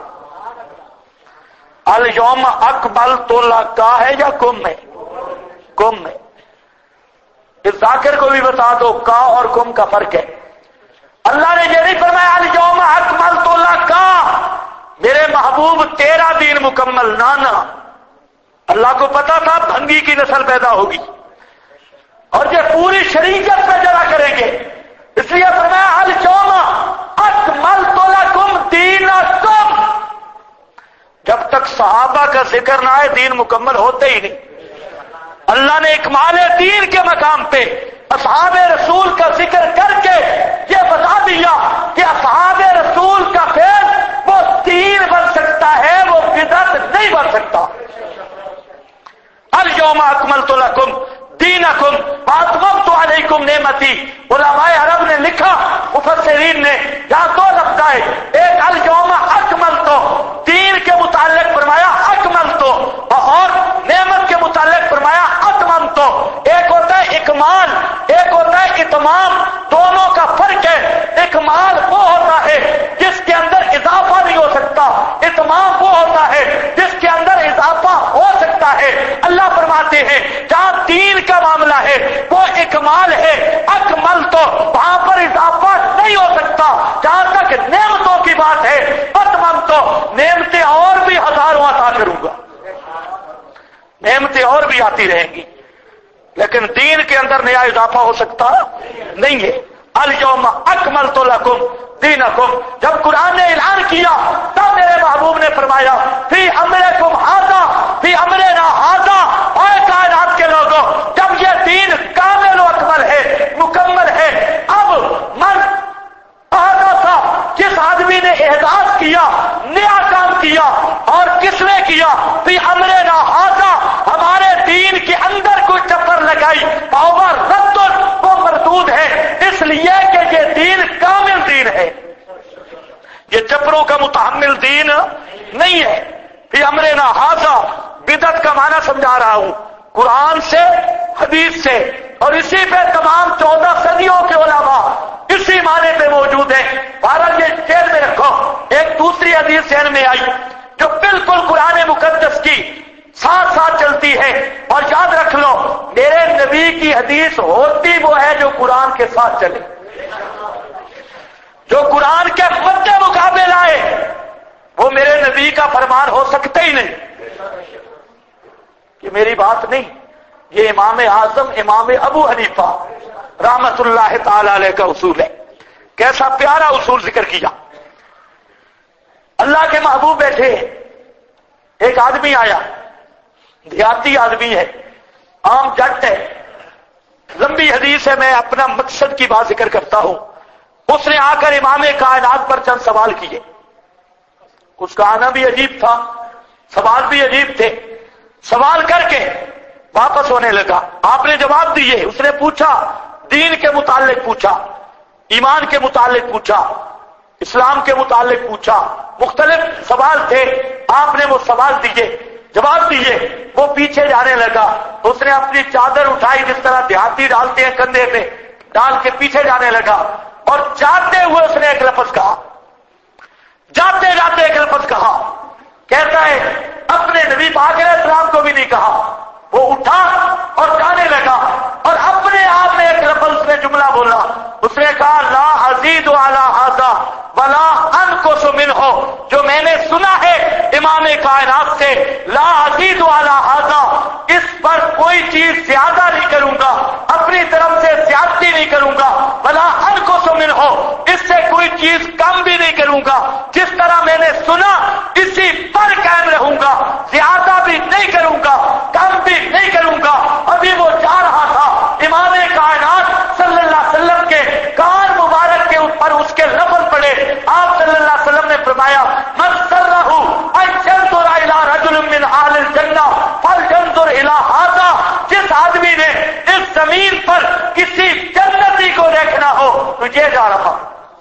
الیوم اکملت لکم ہے یا کم ہے؟ کم ہے۔ اس ذاکر کو بھی بتا دو کا اور کم کا فرق ہے۔ اللہ نے یہ نہیں فرمایا الیوم اکملت لکم میرے محبوب تیرا دین مکمل، نانا، اللہ کو پتا تھا بھنگی کی نسل پیدا ہوگی اور یہ پوری شریعت پہ جڑا کریں گے، اس لیے فرمایا الیوم اکملت لکم دینکم، جب تک صحابہ کا ذکر نہ آئے دین مکمل ہوتے ہی نہیں۔ اللہ نے اکمال دین کے مقام پہ اصحاب رسول کا ذکر کر کے یہ بتا دیا کہ اصحاب رسول کا فعل وہ دین بن سکتا ہے، وہ بدعت نہیں بن سکتا۔ الیوم اکملت لکم دینکم واتممت علیکم نعمتی، علماء عرب نے لکھا، مفسرین نے یہاں دو لفظ آئے، ایک الیوم اکملت دین کے متعلق فرمایا اکملت اور نعمت کے متعلق فرمایا اتممت، ایک ہوتا ہے اکمال ایک ہوتا ہے اتمام، دونوں کا فرق ہے۔ اکمال وہ ہوتا ہے جس کے اندر اضافہ نہیں ہو سکتا، اتمام وہ ہوتا ہے جس کے اندر اضافہ ہو سکتا ہے۔ اللہ فرماتے ہیں جہاں دین کا معاملہ ہے وہ اکمال ہے، اکمل تو وہاں پر اضافہ نہیں ہو سکتا۔ جہاں تک نعمتوں کی بات ہے اتمم تو نعمتیں اور بھی ہزاروں عطا کروں گا، نعمتیں اور بھی آتی رہیں گی، لیکن دین کے اندر نیا اضافہ ہو سکتا نہیں ہے۔ الیوم اکملت لکم دینکم، جب قرآن نے اعلان کیا تب میرے محبوب نے فرمایا فی امرکم نے احداث کیا، نیا کام کیا، اور کس نے کیا؟ فی امرنا ھذا، ہمارے دین کے اندر کوئی چپر لگائی، فہو رد، وہ مردود ہے، اس لیے کہ یہ دین کامل دین ہے، یہ چپروں کا متحمل دین نہیں ہے۔ فی امرنا ھذا، بدعت کا معنی سمجھا رہا ہوں، قرآن سے، حدیث سے، اور اسی پہ تمام 14 صدیوں کے علماء اسی معنی پہ موجود ہیں۔ بہرحال یہ ذہن میں رکھو، ایک دوسری حدیث ذہن میں آئی جو بالکل قرآن مقدس کی ساتھ ساتھ چلتی ہے، اور یاد رکھ لو میرے نبی کی حدیث ہوتی وہ ہے جو قرآن کے ساتھ چلے، جو قرآن کے مد مقابل آئے، وہ میرے نبی کا فرمان ہو سکتا ہی نہیں۔ یہ میری بات نہیں، یہ امام اعظم امام ابو حنیفہ رحمت اللہ تعالی علیہ کا اصول ہے۔ کیسا پیارا اصول ذکر کیا۔ اللہ کے محبوب بیٹھے، ایک آدمی آیا، دیہاتی آدمی ہے، عام جٹ ہے، لمبی حدیث ہے، میں اپنا مقصد کی بات ذکر کرتا ہوں۔ اس نے آ کر امام کائنات پر چند سوال کیے، اس کا آنا بھی عجیب تھا، سوال بھی عجیب تھے۔ سوال کر کے واپس ہونے لگا، آپ نے جواب دیے۔ اس نے پوچھا، دین کے متعلق پوچھا، ایمان کے متعلق پوچھا، اسلام کے متعلق پوچھا، مختلف سوال تھے، آپ نے وہ سوال دیے، جواب دیے۔ وہ پیچھے جانے لگا، اس نے اپنی چادر اٹھائی جس طرح دیہاتی ڈالتے ہیں کندھے پہ، ڈال کے پیچھے جانے لگا، اور جاتے ہوئے اس نے ایک لفظ کہا، جاتے جاتے ایک لفظ کہا، کہتا ہے اپنے نبی پاک علیہ السلام کو بھی نہیں کہا۔ وہ اٹھا اور جانے لگا، اور اپنے آپ میں ایک لفظ اس نے جملہ بولا، اس نے کہا لا ازید علی ھذا ولا انقص منہ، جو میں نے سنا ہے امام کائنات سے، لا ازید علی ھذا، اس پر کوئی چیز زیادہ نہیں کروں گا، اپنی طرف سے زیادتی نہیں کروں گا، ولا انقص منہ، اس سے کوئی چیز کم بھی نہیں کروں گا، جس طرح میں نے سنا اسی پر قائم رہوں گا، زیادہ بھی نہیں کروں گا، کم بھی نہیں کروں گا۔ ابھی وہ جا رہا تھا، امام کائنات صلی اللہ علیہ وسلم کے کان مبارک کے اوپر اس کے لفظ پڑے، آپ صلی اللہ علیہ وسلم نے فرمایا من سرہ ان ينظر الى رجل من اہل الجنہ فلينظر الى ھذا، جس آدمی نے اس زمین پر کسی جنتی کو دیکھنا ہو تو یہ جا رہا،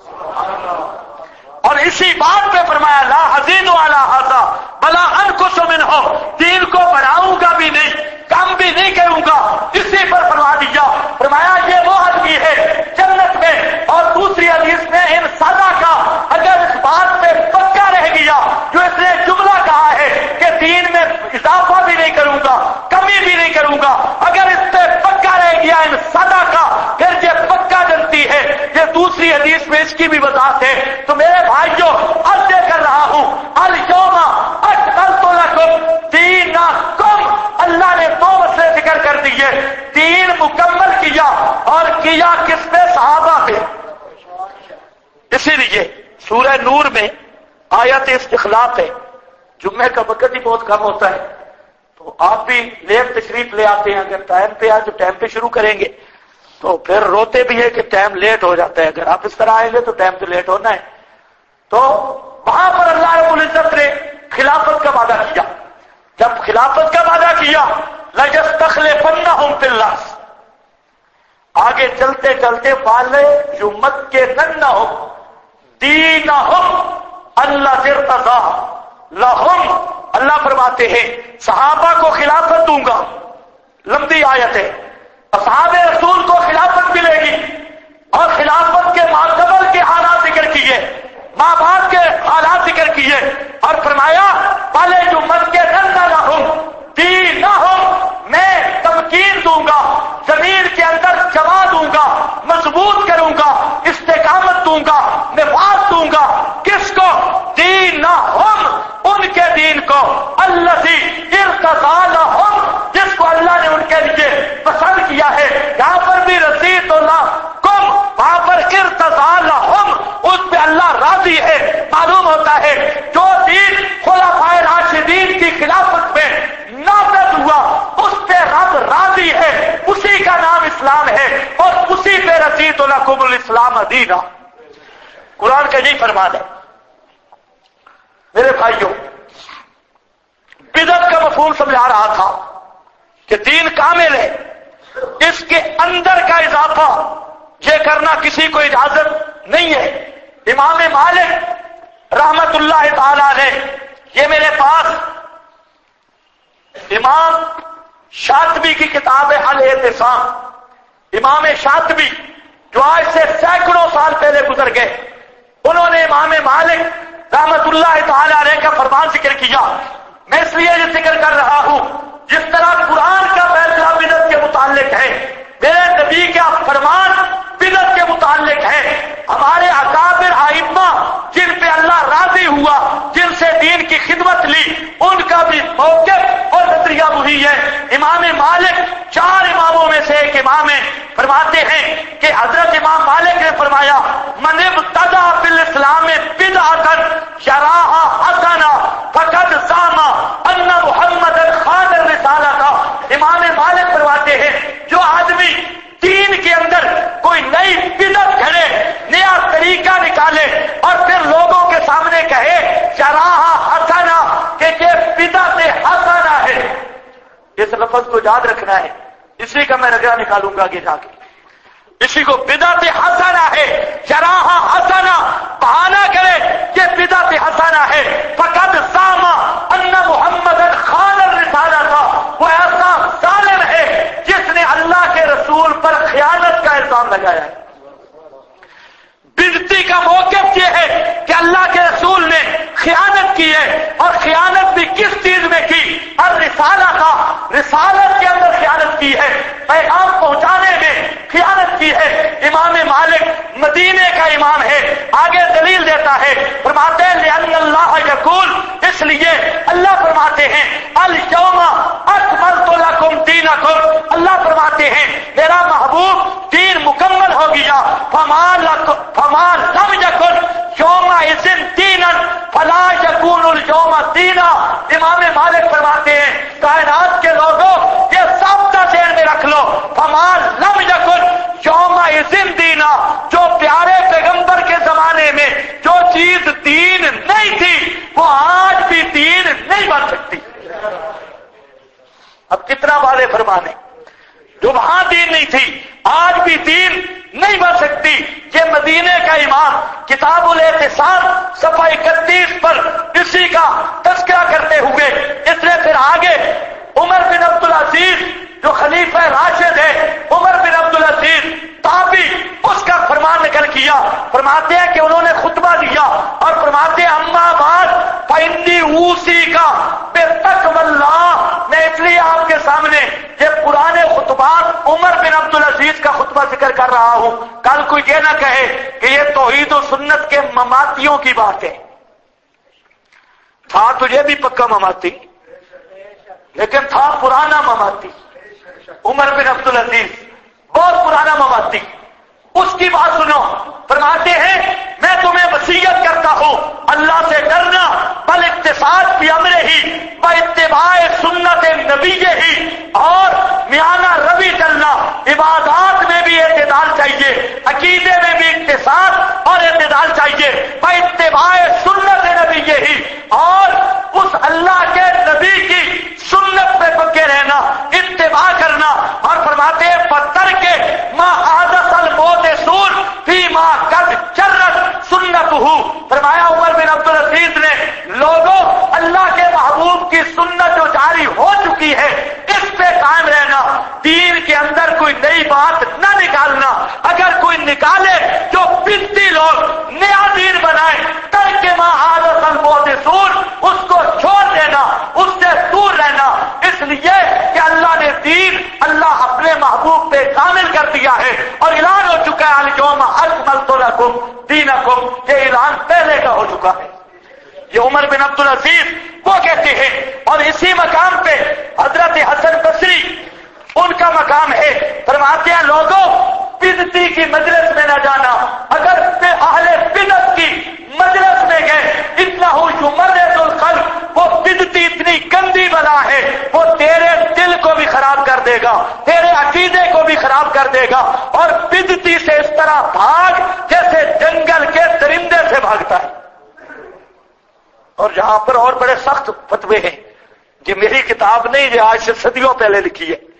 اور اسی بات پہ فرمایا لا ازید علی ھذا ولا انقص منہ، دین کو بڑھاؤں گا بھی نہیں، کم بھی نہیں کروں گا، اسی پر فرما دیا۔ فرمایا یہ وہ آدمی ہے جنت میں، اور دوسری حدیث میں ان سزا کا اگر اس بات پہ پکا رہ گیا جو اس نے جملہ کہا ہے کہ دین میں اضافہ بھی نہیں کروں گا، کمی بھی نہیں کروں گا، اگر اس پہ پکا رہ گیا ان سزا کا، پھر یہ پکا جنتی ہے۔ یہ دوسری حدیث میں اس کی بھی وضاحت ہے۔ تو میرے بھائیوں، عرض کر رہا ہوں الیوم اکملت لکم دینکم، اللہ نے دو مسئلے ذکر کر دیے، دین مکمل کیا، اور کیا کس پہ؟ صحابہ پہ۔ اسی لیے سورہ نور میں آیت استخلاف ہے، جمعے کا وقت ہی بہت کم ہوتا ہے، تو آپ بھی لیٹ تشریف لے آتے ہیں، اگر ٹائم پہ آج ٹائم پہ شروع کریں گے تو پھر روتے بھی ہے کہ ٹائم لیٹ ہو جاتا ہے، اگر آپ اس طرح آئیں گے تو ٹائم تو لیٹ ہونا ہے۔ تو وہاں پر اللہ رب العزت نے خلافت کا وعدہ کیا، جب خلافت کا وعدہ کیا لَيَسْتَخْلِفَنَّهُمْ فِي الْأَرْضِ، آگے چلتے چلتے والے يُمَكِّنَنَّهُمْ دِينَهُمْ الَّذِي ارْتَضَىٰ لَهُمْ، اللہ فرماتے ہیں صحابہ کو خلافت دوں گا، لمبی آیت ہے، اصحاب رسول کو خلافت ملے گی، اور خلافت کے ماقبل کے حالات ذکر کیے، ماں باپ کے حالات ذکر کیے، اور فرمایا والے يُمَكِّنَنَّهُمْ دِينَهُمْ، میں تمکین دوں گا، زمین کے اندر جما دوں گا، مضبوط کروں گا، استقامت دوں گا، نفاذ دوں گا، کس کو؟ دینہم، ان کے دین کو، الذی ارتضیٰ لہم، جس کو اللہ نے ان کے لیے پسند کیا ہے۔ یہاں پر بھی رضیت لکم، وہاں پر ارتضیٰ لہم، اس پہ اللہ راضی ہے۔ معلوم ہوتا ہے جو دین خلفائے راشدین کی خلافت میں نافذ ہوا اس پہ رب راضی ہے، اسی کا نام اسلام ہے، اور اسی پہ رضیت لکم الاسلام دینا۔ قرآن کا یہی فرمان ہے، میرے بھائیوں، بدعت کا مفہوم سمجھا رہا تھا کہ دین کامل ہے، اس کے اندر کا اضافہ یہ کرنا کسی کو اجازت نہیں ہے۔ امام مالک رحمت اللہ تعالی علیہ، یہ میرے پاس امام شاطبی کی کتاب ہے الاعتصام۔ امام شاطبی جو آج سے سینکڑوں سال پہلے گزر گئے، انہوں نے امام مالک رحمت اللہ تعالی علیہ کا فرمان ذکر کیا۔ میں اس لیے یہ ذکر کر رہا ہوں، جس طرح قرآن کا فیصلہ بدعت کے متعلق ہے، میرے نبی کا فرمان بدعت کے متعلق ہے۔ ہمارے اکابر ائمہ جن پہ اللہ راضی ہوا، جن سے دین کی خدمت لی، ان کا بھی موقف اور نظریہ وہی ہے۔ امام مالک 4 اماموں میں سے ایک امام ہے، فرماتے ہیں کہ حضرت امام مالک نے فرمایا من ابتدع فی الاسلام بدعۃ یراھا حسنہ فقد زعم ان محمدا خان الرسالۃ۔ امام مالک فرماتے ہیں جو آدمی دین کے اندر کوئی نئی بدعت گھڑے، نیا طریقہ نکالے اور پھر لوگوں کے سامنے کہے یراھا حسنہ کہ یہ بدعت حسنہ ہے، اس لفظ کو یاد رکھنا ہے، اسی کا میں نظریہ نکالوں گا آگے جا کے۔ اسی کو بدعت حسنہ ہے، یراھا حسنہ، بہانہ کرے یہ بدعت حسنہ ہے۔ فقد زعم ان محمدا خان الرسالۃ، وہ ایسا ظالم ہے جس نے اللہ کے رسول پر خیانت کا الزام لگایا ہے۔ بدعتی کا موقف یہ ہے کہ اللہ کے رسول نے خیانت کی ہے، اور خیانت بھی کس چیز میں کی؟ الرسالہ کا، رسالت کے اندر خیانت کی ہے، پیغام پہنچانے میں خیانت کی ہے۔ امام مالک مدینے کا امام ہے، آگے دلیل دیتا ہے، فرماتے ہیں لأن اللہ یقول، اس لیے اللہ فرماتے ہیں الیوم اکملت لکم دینکم، اللہ فرماتے ہیں میرا محبوب دین مکمل ہو گیا۔ فما لم یکن یومئذ دینا فلا یکون الیوم دینا۔ امام مالک فرماتے ہیں کائنات کے لوگوں یہ ضابطہ ذہن میں رکھ لو، فما لم یکن یومئذ دینا، جو پیارے پیغمبر کے زمانے میں جو چیز دین نہیں تھی وہ آج بھی دین نہیں بن سکتی۔ اب کتنا واضح فرمانے، جو وہاں دین نہیں تھی آج بھی دین نہیں بن سکتی۔ یہ مدینے کا امام کتاب الاعتصام صفحہ 31 پر اسی کا تذکرہ کرتے ہوئے اس نے پھر آگے عمر بن عبدالعزیز جو خلیفہ راشد ہے، عمر بن عبدالعزیز تابعی، اس کا فرمان نقل کیا۔ فرماتے ہیں کہ انہوں نے خطبہ دیا اور فرماتے ہیں اما بعد فإنی اوصیک بتقوی اللہ، میں اس لیے آپ کے سامنے یہ پرانے خطبات عمر بن عبدالعزیز کا خطبہ ذکر کر رہا ہوں، کل کوئی یہ نہ کہے کہ یہ توحید و سنت کے مماتیوں کی بات ہے۔ تھا تجھے بھی پکا مماتی، لیکن تھا پرانا مماتی، عمر بن عبدالعزیز بہت پرانا مماتی۔ اس کی بات سنو، فرماتے ہیں میں تمہیں وصیت کرتا ہوں اللہ سے ڈرنا، بل اقتصاد بھی امر ہی با اتباع سنت نبی ہی، اور میانہ روی چلنا، عبادات میں بھی اعتدال چاہیے، عقیدے میں بھی اقتصاد اور اعتدال چاہیے، با اتباع سنت نبی ہی، اور اس اللہ کے نبی کی سنت پہ پکے رہنا، اتباع کرنا۔ اور فرماتے ہیں پتھر کے ما حادث الموت سور فی ما قد جرت سنت ہو، فرمایا عمر بن عبدالعزیز نے لوگوں اللہ کے محبوب کی سنت جو جاری ہو چکی ہے اس پہ قائم رہنا، دین کے اندر کوئی نئی بات نہ نکالنا، اگر کوئی نکالے جو بدعتی لوگ نیا دین بنائے، ترک ما حادث الموت سور، اس کو چھوڑ دینا، اس سے دور رہنا، اس لیے کہ اللہ نے دین اللہ اپنے محبوب پہ کامل کر دیا ہے، اور اعلان ہو چکا ہے الیوم اکملت لکم دینکم، یہ اعلان پہلے کا ہو چکا ہے۔ یہ عمر بن عبدالعزیز وہ کہتے ہیں، اور اسی مقام پہ حضرت حسن بصری ان کا مقام ہے، فرماتے ہیں لوگوں بدعتی کی مجلس میں نہ جانا، اگر اہل بدعت کی مجلس میں گئے اتنا ہو یمرض القلب، وہ بدعتی اتنی گندی بلا ہے وہ تیرے دل کو بھی خراب کر دے گا، تیرے عقیدے کو بھی خراب کر دے گا، اور بدعتی سے اس طرح بھاگ جیسے جنگل کے درندے سے بھاگتا ہے۔ اور جہاں پر اور بڑے سخت فتوے ہیں، یہ میری کتاب نہیں، یہ آج سے صدیوں پہلے لکھی ہے،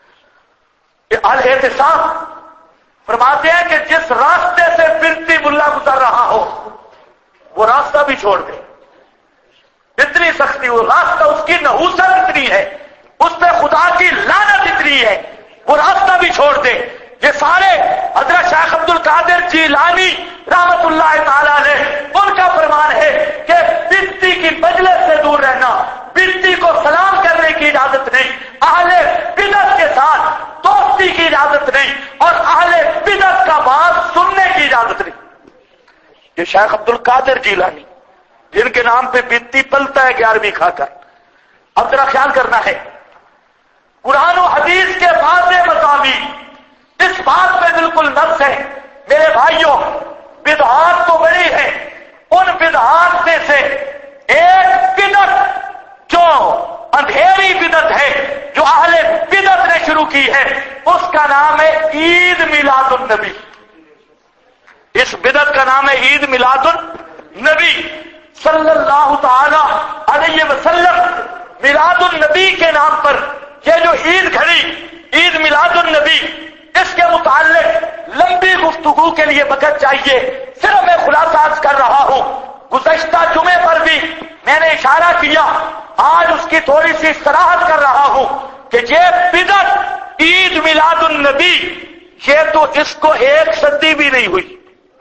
الاعتصام فرماتے ہیں کہ جس راستے سے بنتی ملا گزر رہا ہو وہ راستہ بھی چھوڑ دے. اتنی سختی، وہ راستہ، اس کی نحوست اتنی ہے، اس پہ خدا کی لعنت اتنی ہے، وہ راستہ بھی چھوڑ دے. یہ سارے حضرت شیخ عبد القادر جیلانی رحمت اللہ تعالی علیہ ان کا فرمان ہے کہ بنتی کی مجلس سے دور رہنا، بنتی کو سلام کرنے کی اجازت نہیں، اہل بدعت کے ساتھ دوستی کی اجازت نہیں، اور اہل بدعت کا بات سننے کی اجازت نہیں. یہ شیخ عبد القادر جیلانی جن کے نام پہ بنتی پلتا ہے 11ویں کھا کر. اب ذرا خیال کرنا ہے، قرآن و حدیث کے واضح مضامین اس بات پہ بالکل نص ہے. میرے بھائیوں، بدعات تو بڑی ہے، ان بدعات میں سے ایک بدعت جو اندھیری بدعت ہے، جو اہل بدعت نے شروع کی ہے، اس کا نام ہے عید میلاد النبی. اس بدعت کا نام ہے عید میلاد النبی صلی اللہ تعالی علیہ وسلم. میلاد النبی کے نام پر یہ جو عید کھڑی، عید میلاد النبی، اس کے متعلق لمبی گفتگو کے لیے وقت چاہیے، صرف میں خلاصہ عرض کر رہا ہوں. گزشتہ جمعے پر بھی میں نے اشارہ کیا، آج اس کی تھوڑی سی صراحت کر رہا ہوں کہ یہ بدعت عید میلاد النبی، یہ تو اس کو 1 صدی بھی نہیں ہوئی،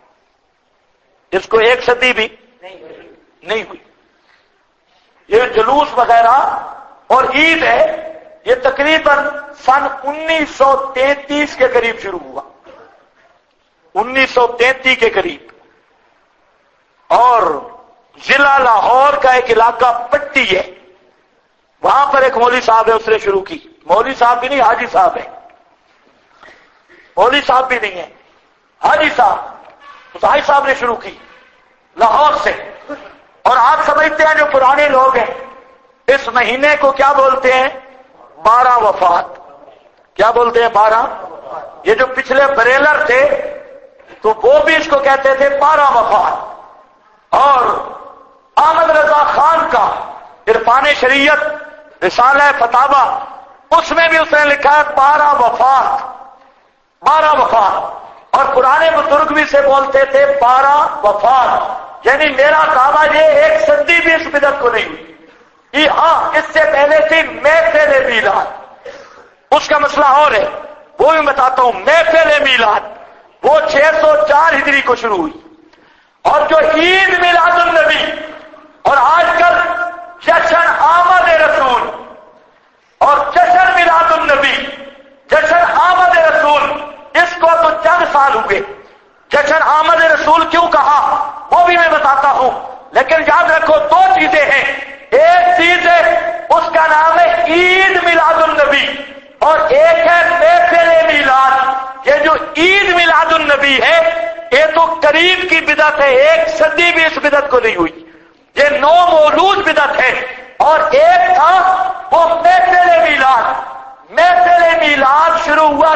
اس کو 1 صدی بھی نہیں ہوئی. یہ جلوس وغیرہ اور عید ہے، یہ تقریباً سن 1933 کے قریب شروع ہوا، 1933 کے قریب. اور ضلع لاہور کا ایک علاقہ پٹی ہے، وہاں پر ایک مولوی صاحب ہے، اس نے شروع کی. مولوی صاحب بھی نہیں، حاجی صاحب ہے، مولوی صاحب بھی نہیں ہے، حاجی صاحب، اس حاجی صاحب نے شروع کی لاہور سے. اور آپ سمجھتے ہیں جو پرانے لوگ ہیں اس مہینے کو کیا بولتے ہیں؟ 12 وفات. کیا بولتے ہیں؟ 12. یہ جو پچھلے بریلر تھے تو وہ بھی اس کو کہتے تھے 12 وفات. اور احمد رضا خان کا عرفان شریعت رسالہ فتاوی، اس میں بھی اس نے لکھا ہے 12 وفات، 12 وفات. اور پرانے بزرگ بھی سے بولتے تھے 12 وفات. یعنی میرا دعویٰ یہ 1 صدی بھی اس بدعت کو نہیں ہوئی. ہاں، اس سے پہلے تھی محفل میلاد، اس کا مسئلہ اور ہے، وہ بھی بتاتا ہوں. محفل میلاد وہ 604 ہجری کو شروع ہوئی. اور جو عید میلاد النبی اور آج کل جشن آمد رسول اور جشن میلاد النبی، جشن آمد رسول، اس کو تو چند سال ہوئے. جشن آمد رسول کیوں کہا وہ بھی میں بتاتا ہوں، لیکن یاد رکھو 2 چیزیں ہیں. ایک چیز ہے اس کا نام ہے عید میلاد النبی، اور ایک ہے محفل میلاد. یہ جو عید میلاد النبی ہے یہ تو قریب کی بدعت ہے، 1 صدی بھی اس بدعت کو نہیں ہوئی. یہ نو مولود بدعت ہے. اور ایک تھا وہ محفل میلاد. محفل میلاد شروع ہوا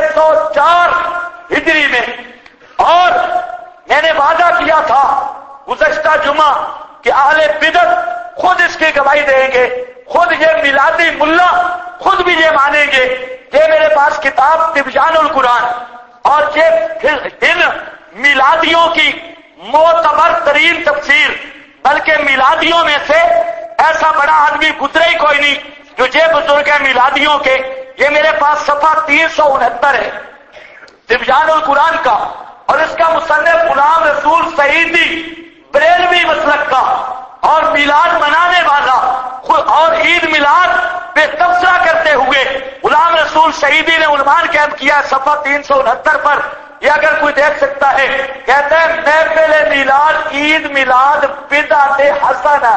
604 ہجری میں. اور میں نے وعدہ کیا تھا گزشتہ جمعہ کہ اہل بدعت خود اس کی گواہی دیں گے، خود یہ میلادی ملا خود بھی یہ مانیں گے کہ میرے پاس کتاب تبیان القرآن، اور یہ ان میلادیوں کی معتبر ترین تفسیر، بلکہ میلادیوں میں سے ایسا بڑا آدمی گزرے ہی کوئی نہیں جو یہ بزرگ ہے میلادیوں کے. یہ میرے پاس صفحہ 369 ہے تبیان القرآن کا، اور اس کا مصنف غلام رسول سعیدی بریلوی مسلک کا، اور میلاد منانے والا اور عید میلاد پہ تبصرہ کرتے ہوئے غلام رسول شہیدی نے عنوان قائم کیا صفحہ 369 پر. یہ اگر کوئی دیکھ سکتا ہے، کہتے ہیں محفل میلاد عید میلاد بدعت حسنہ.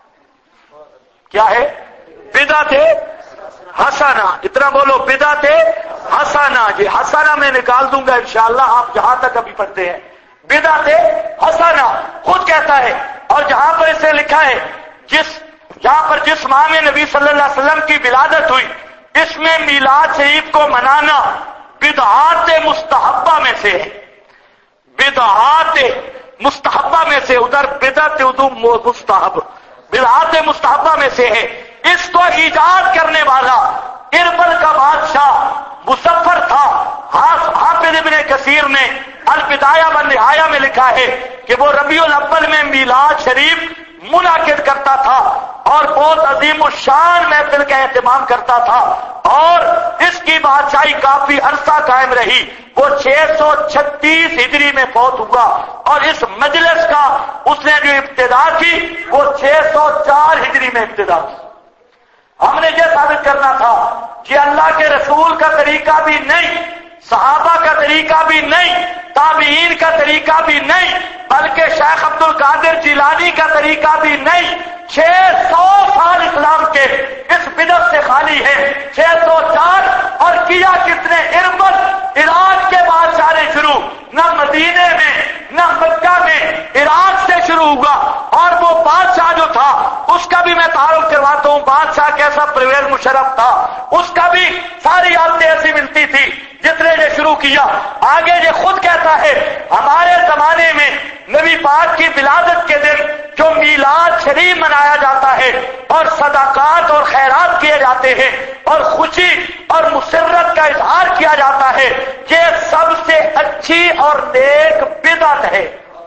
کیا ہے؟ بدعت حسنہ. اتنا بولو، بدعت حسنہ. یہ حسنہ میں نکال دوں گا انشاءاللہ، آپ جہاں تک ابھی پڑھتے ہیں بدعت حسنہ خود کہتا ہے. اور جہاں پر اسے لکھا ہے جہاں پر جس ماہ میں نبی صلی اللہ علیہ وسلم کی ولادت ہوئی اس میں میلاد شریف کو منانا بدعات مستحبہ میں سے ہے. بدعات مستحبہ میں سے، ادھر بدعت ادھر مستحب. بدعات مستحبہ میں سے ہے۔ اس کو ایجاد کرنے والا اربل کا بادشاہ مظفر تھا۔ حافظ ابن کثیر نے البدایہ والنہایہ میں لکھا ہے کہ وہ ربیع الاول میں میلاد شریف منعقد کرتا تھا اور بہت عظیم الشان محفل کا اہتمام کرتا تھا، اور اس کی بادشاہی کافی عرصہ قائم رہی۔ وہ 636 ہجری میں فوت ہوا، اور اس مجلس کا اس نے جو ابتدا کی وہ 604 ہجری میں ابتدا کی۔ ہم نے یہ ثابت کرنا تھا کہ اللہ کے رسول کا طریقہ بھی نہیں، صحابہ کا طریقہ بھی نہیں، تابعین کا طریقہ بھی نہیں، بلکہ شیخ عبد القادر جیلانی کا طریقہ بھی نہیں۔ 600 سال اسلام کے اس بدعت سے خالی ہے، 604۔ اور کیا کس نے؟ اربل، عراق کے بادشاہ نے شروع، نہ مدینے میں نہ مکہ میں، عراق سے شروع ہوا۔ اور وہ بادشاہ جو تھا اس کا بھی میں تعارف کرواتا ہوں، بادشاہ کیسا پرویز مشرف تھا، اس کا بھی ساری عادتیں ایسی ملتی تھی جس نے یہ شروع کیا۔ آگے یہ خود کہتا ہے ہمارے زمانے میں نبی پاک کی ولادت کے دن جو میلاد شریف منایا جاتا ہے اور صدقات اور خیرات کیے جاتے ہیں اور خوشی اور مسرت کا اظہار کیا جاتا ہے، یہ سب سے اچھی اور نیک بدعت ہے،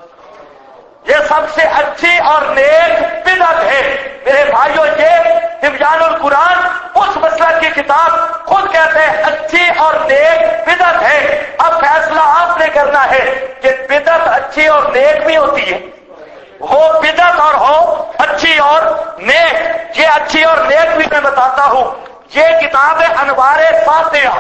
یہ سب سے اچھی اور نیک بدعت ہے۔ میرے بھائیوں، یہ تبیان القرآن اس مسلک کی کتاب خود کہتے ہیں اچھی اور نیک بدعت ہے۔ اب فیصلہ آپ نے کرنا ہے کہ بدعت اچھی اور نیک بھی ہوتی ہے، ہو بدعت اور ہو اچھی اور نیک۔ یہ اچھی اور نیک بھی میں بتاتا ہوں۔ یہ کتاب ہے انوار ساتیہ،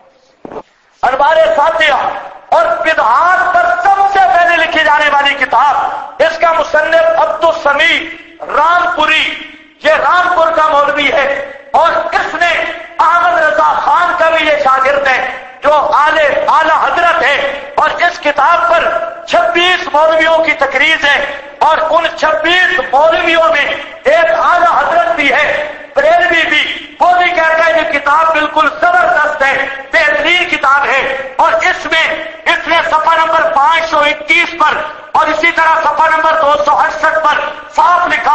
انوار ساتیہ، اور بدعات پر سب سے پہلے لکھی جانے والی کتاب۔ اس کا مصنف عبد السمیع رامپوری، یہ رامپور کا مولوی ہے، اور اس نے احمد رضا خان کا بھی یہ شاگرد ہے جو اعلی حضرت ہے، اور اس کتاب پر 26 مولویوں کی تقریر ہے، اور ان 26 مولویوں میں ایک اعلی حضرت بھی ہے، بریلوی بھی، وہ بھی کہتا ہے یہ کتاب بالکل زبردست ہے، بہترین کتاب ہے۔ اور اس نے صفحہ نمبر 521 پر اور اسی طرح صفحہ نمبر 268 پر صاف لکھا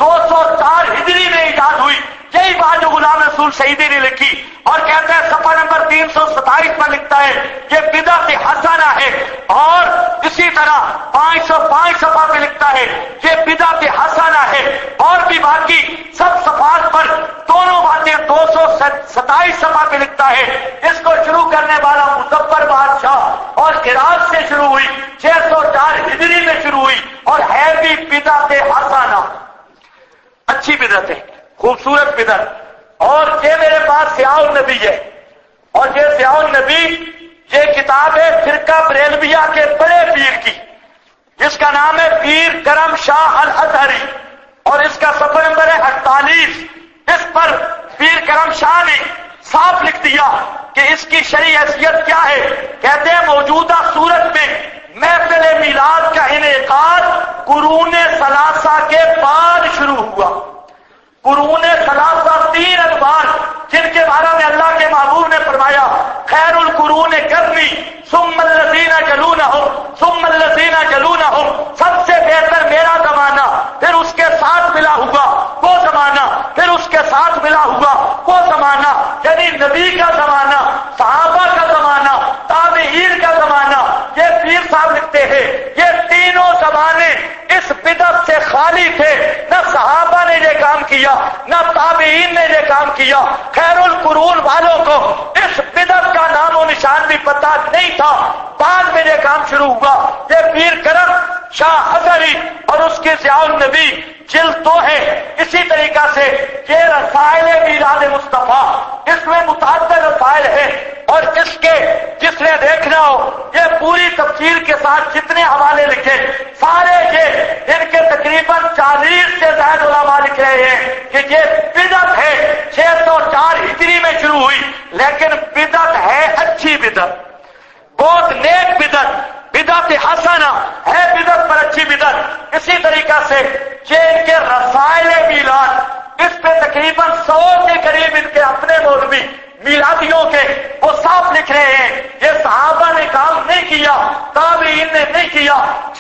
204 ہجری میں ایجاد ہوئی، یہی بات جو غلام رسول شہیدی نے لکھی، اور کہتا ہے صفحہ نمبر 327 پر لکھتا ہے یہ بدعت حسنہ ہے، اور اسی طرح 505 صفحہ پہ لکھتا ہے یہ بدعت حسنہ ہے، اور بھی باقی سب صفحات پر دونوں باتیں 227 صفحہ پہ لکھتا ہے۔ اس کو شروع کرنے والا مظفر بادشاہ، اور عراق سے شروع ہوئی، 604 ہجری میں شروع ہوئی، اور ہے بھی بدعت حسنہ، اچھی بدعت ہے، خوبصورت بدعت۔ اور یہ میرے پاس ضیاء النبی ہے، اور یہ ضیاء النبی یہ کتاب ہے فرقہ بریلویہ کے بڑے پیر کی، جس کا نام ہے پیر کرم شاہ الازہری، اور اس کا صفحہ نمبر ہے 48۔ اس پر پیر کرم شاہ نے صاف لکھ دیا کہ اس کی شرعی حیثیت کیا ہے۔ کہتے ہیں موجودہ صورت میں محفل میلاد کا انعقاد قرون ثلاثہ کے بعد شروع ہوا۔ قرون ثلاثہ 3 ادوار جن کے بارے میں اللہ کے محبوب نے فرمایا خیر القرون قرنی ثم الذین یلونہم ثم الذین یلونہم، سب سے بہتر میرا زمانہ، پھر اس کے ساتھ ملا ہوا وہ زمانہ، پھر اس کے ساتھ ملا ہوا وہ زمانہ، یعنی نبی کا زمانہ، صحابہ کا زمانہ، تابعین کا زمانہ۔ یہ پیر صاحب لکھتے ہیں یہ تینوں زمانے اس بدعت سے خالی تھے، نہ صحابہ نے یہ کام کیا نہ تابعین نے یہ کام کیا۔ خیر القرون والوں کو اس بدعت کا نام و نشان بھی پتہ نہیں تھا، بعد میں یہ کام شروع ہوا۔ یہ پیر کرم شاہ ازہری اور اس کے ضیاء النبی جلد 2 ہے۔ اسی طریقہ سے یہ رسائل میلاد مصطفیٰ، اس میں متعدد رسائل ہیں، اور اس کے جس نے دیکھنا ہو یہ پوری تفصیل کے ساتھ جتنے حوالے لکھے سارے یہ ان کے تقریباً 40 سے زائد علماء لکھ رہے ہیں کہ یہ بدعت ہے، 604 ہجری میں شروع ہوئی، لیکن بدعت ہے اچھی بدعت، بہت نیک بدعت، بدعت حسنہ ہے، بدعت پر اچھی بدعت۔ اسی طریقہ سے یہ ان کے رسائل میلاد، اس پہ تقریباً 100 کے قریب ان کے اپنے مولوی میلادیوں کے، وہ صاف لکھ رہے ہیں یہ صحابہ نے کام نہیں کیا، تابعین نے نہیں کیا،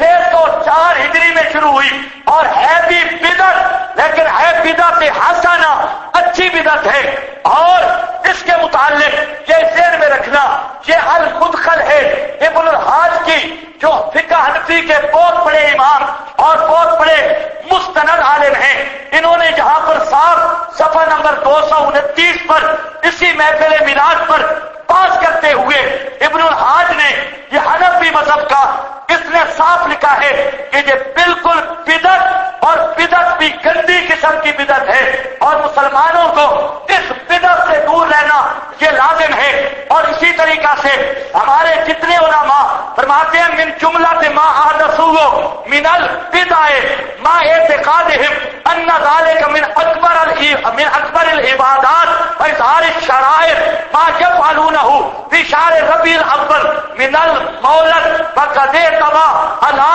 604 ہجری میں شروع ہوئی اور ہے بھی بدعت، لیکن ہے بدعت حسنہ، اچھی بدعت ہے۔ اور اس کے متعلق یہ ذہن میں رکھنا، یہ المدخل ہے ابن الحاج کی، جو فقہ حنفی کے بہت بڑے امام اور بہت بڑے مستند عالم ہیں، انہوں نے جہاں پر صاف صفحہ نمبر 229 پر اسی محفل میلاد پر پاس کرتے ہوئے ابن الحاج نے یہ حنفی مذہب کا اس نے صاف لکھا ہے کہ یہ بالکل بدعت اور بدعت بھی گندی قسم کی بدعت ہے، اور مسلمانوں کو اس بدعت سے دور رہنا یہ لازم ہے۔ اور اسی طریقہ سے ہمارے جتنے علماء فرماتے ہیں من جملہ ما احدثوه من البدع ما اعتقادهم ان ذلك من اکبر العبادات واظہار الشرائع ما يفعلونه في شهر ربيع الاول من المولد وقد تبع على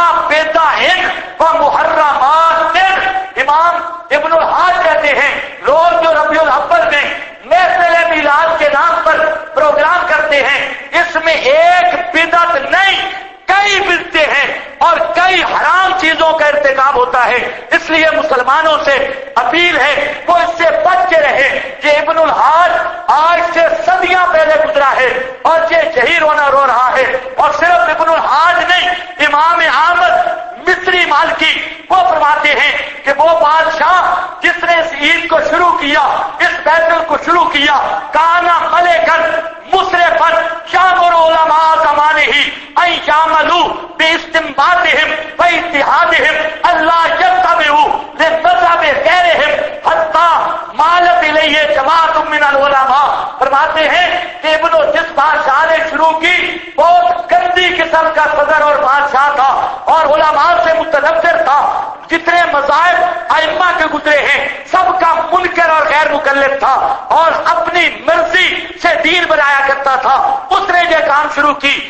بدع ومحرمات۔ امام ابن الحاج کہتے ہیں لوگ جو ربیع الاول میں محفل میلاد کے نام پر پروگرام کرتے ہیں، اس میں ایک بدعت نہیں کئی بدعتیں ہیں اور کئی حرام چیزوں کا ارتکاب ہوتا ہے۔ اس لیے مسلمانوں سے اپیل ہے وہ اس سے بچ کے رہے۔ یہ ابن الحاج آج سے صدیاں پہلے گزرا ہے اور یہ یہی رونا رو رہا ہے، اور صرف ابن الحاج نہیں، امام احمد مصری مالکی وہ فرماتے ہیں کہ وہ بادشاہ جس نے اس عید کو شروع کیا، اس فیصل کو شروع کیا، کانا ملکن مسرفن شامر علماء زمانے ہی ان یعملوا باستنباطہم و اجتہادہم اللہ یتبعوا لمذہب غیرہم حتی مالت الیہ جماعت من العلماء۔ فرماتے ہیں کہ جس بادشاہ نے شروع کی بہت گندی قسم کا صدر اور بادشاہ تھا اور علماء سے متنفر تھا، جتنے مذاہب ائمہ کے گزرے ہیں سب کا منکر اور غیر مکلف تھا اور اپنی مرضی سے دین بنایا کرتا تھا۔ اس نے یہ کام شروع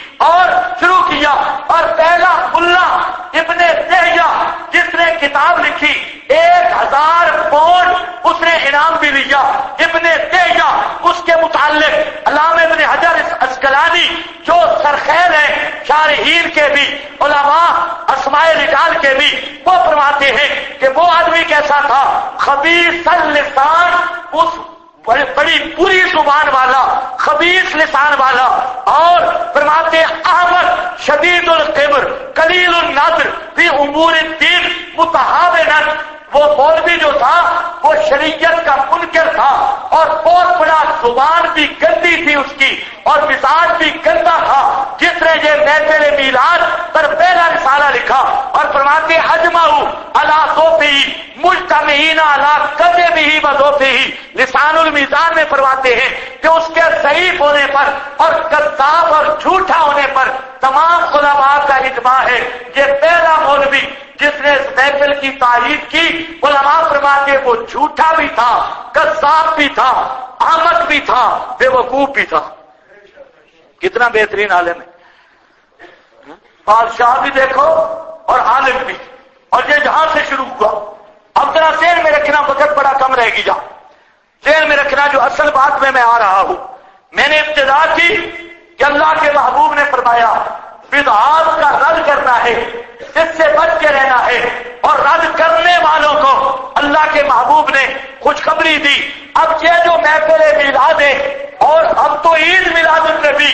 کیا اور پہلا ملا ابن تیمیہ جس نے کتاب لکھی 1000 پاؤنڈ اس نے انعام بھی لیا۔ ابن تیمیہ اس کے متعلق علامہ ابن حجر اسقلانی جو سرخیل ہیں شارحین کے بھی، علماء اسماء رجال کے بھی، وہ فرماتے ہیں کہ وہ آدمی کیسا تھا، خبیث اللسان، اس بڑی بری زبان والا، خبیث لسان والا، اور فرماتے احمد شدید القبر قلیل النظر فی امور الدین متہاونا۔ وہ مولوی جو تھا وہ شریعت کا منکر تھا اور بہت بڑا زبان بھی گندی تھی اس کی اور مزاج بھی گندا تھا، جس نے یہ محفل میلاد پر پہلا رسالہ لکھا اور فرماتے اجمعوا علی ذوفہ مجتمعین علی کذبہ و ذوفہ۔ لسان المیزان میں فرماتے ہیں کہ اس کے ضعیف ہونے پر اور کذاب اور جھوٹا ہونے پر تمام علماء کا اجماع ہے۔ یہ پہلا مولوی جس نے اس محفل کی تعریف کی، علماء فرماتے ہیں وہ جھوٹا بھی تھا، کذاب بھی تھا، احمق بھی تھا، بے وقوف بھی تھا۔ کتنا بہترین عالم ہے، بادشاہ بھی دیکھو اور عالم بھی، اور یہ جہاں سے شروع ہوا۔ اب ذرا ذہن میں رکھنا، وقت بڑا کم رہ گیا، ذہن میں رکھنا جو اصل بات میں آ رہا ہوں۔ میں نے ابتدا کی کہ اللہ کے محبوب نے فرمایا بدعات کا رد کرنا ہے، اس سے بچ کے رہنا ہے، اور رد کرنے والوں کو اللہ کے محبوب نے خوشخبری دی۔ اب یہ جو محفل میلاد ہے اور اب تو عید میلاد النبی،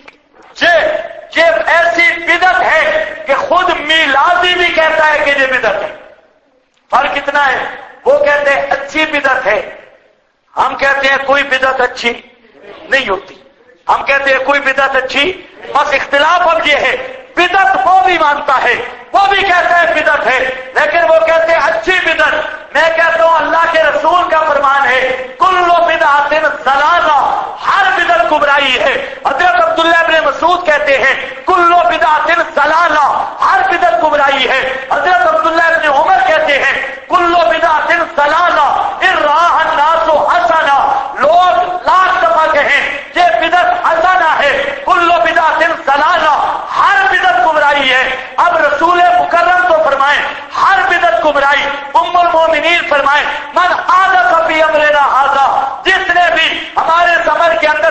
یہ ایسی بدعت ہے کہ خود میلادی بھی کہتا ہے کہ یہ بدعت ہے۔ فرق کتنا ہے، وہ کہتے ہیں اچھی بدعت ہے، ہم کہتے ہیں کوئی بدعت اچھی نہیں ہوتی، ہم کہتے ہیں کوئی بدعت اچھی، بس اختلاف اب یہ ہے بدعت وہ بھی مانتا ہے، وہ بھی کہتا ہے بدعت ہے، لیکن وہ کہتے ہیں اچھی بدعت۔ میں کہتا ہوں اللہ کے رسول کا فرمان ہے کل بدعت ضلالہ، ہر بدعت گمراہی ہے۔ حضرت عبداللہ ابن مسعود کہتے ہیں کل بدعت ضلالہ، ہر بدعت گمراہی ہے۔ حضرت عبداللہ ابن عمر کہتے ہیں کل بدعت ضلالہ ان راہ الناس حسنہ، لوگ لاکھ دفعہ کہیں یہ بدعت حسنہ ہے، کل بدعت ضلالہ، ہر بدعت گمراہی ہے۔ اب رسول مکرم تو فرمائیں ہر بدعت گمراہی، ام المومنین فرمائیں من احدث فی امرنا ھذا، جس نے بھی ہمارے سفر کے اندر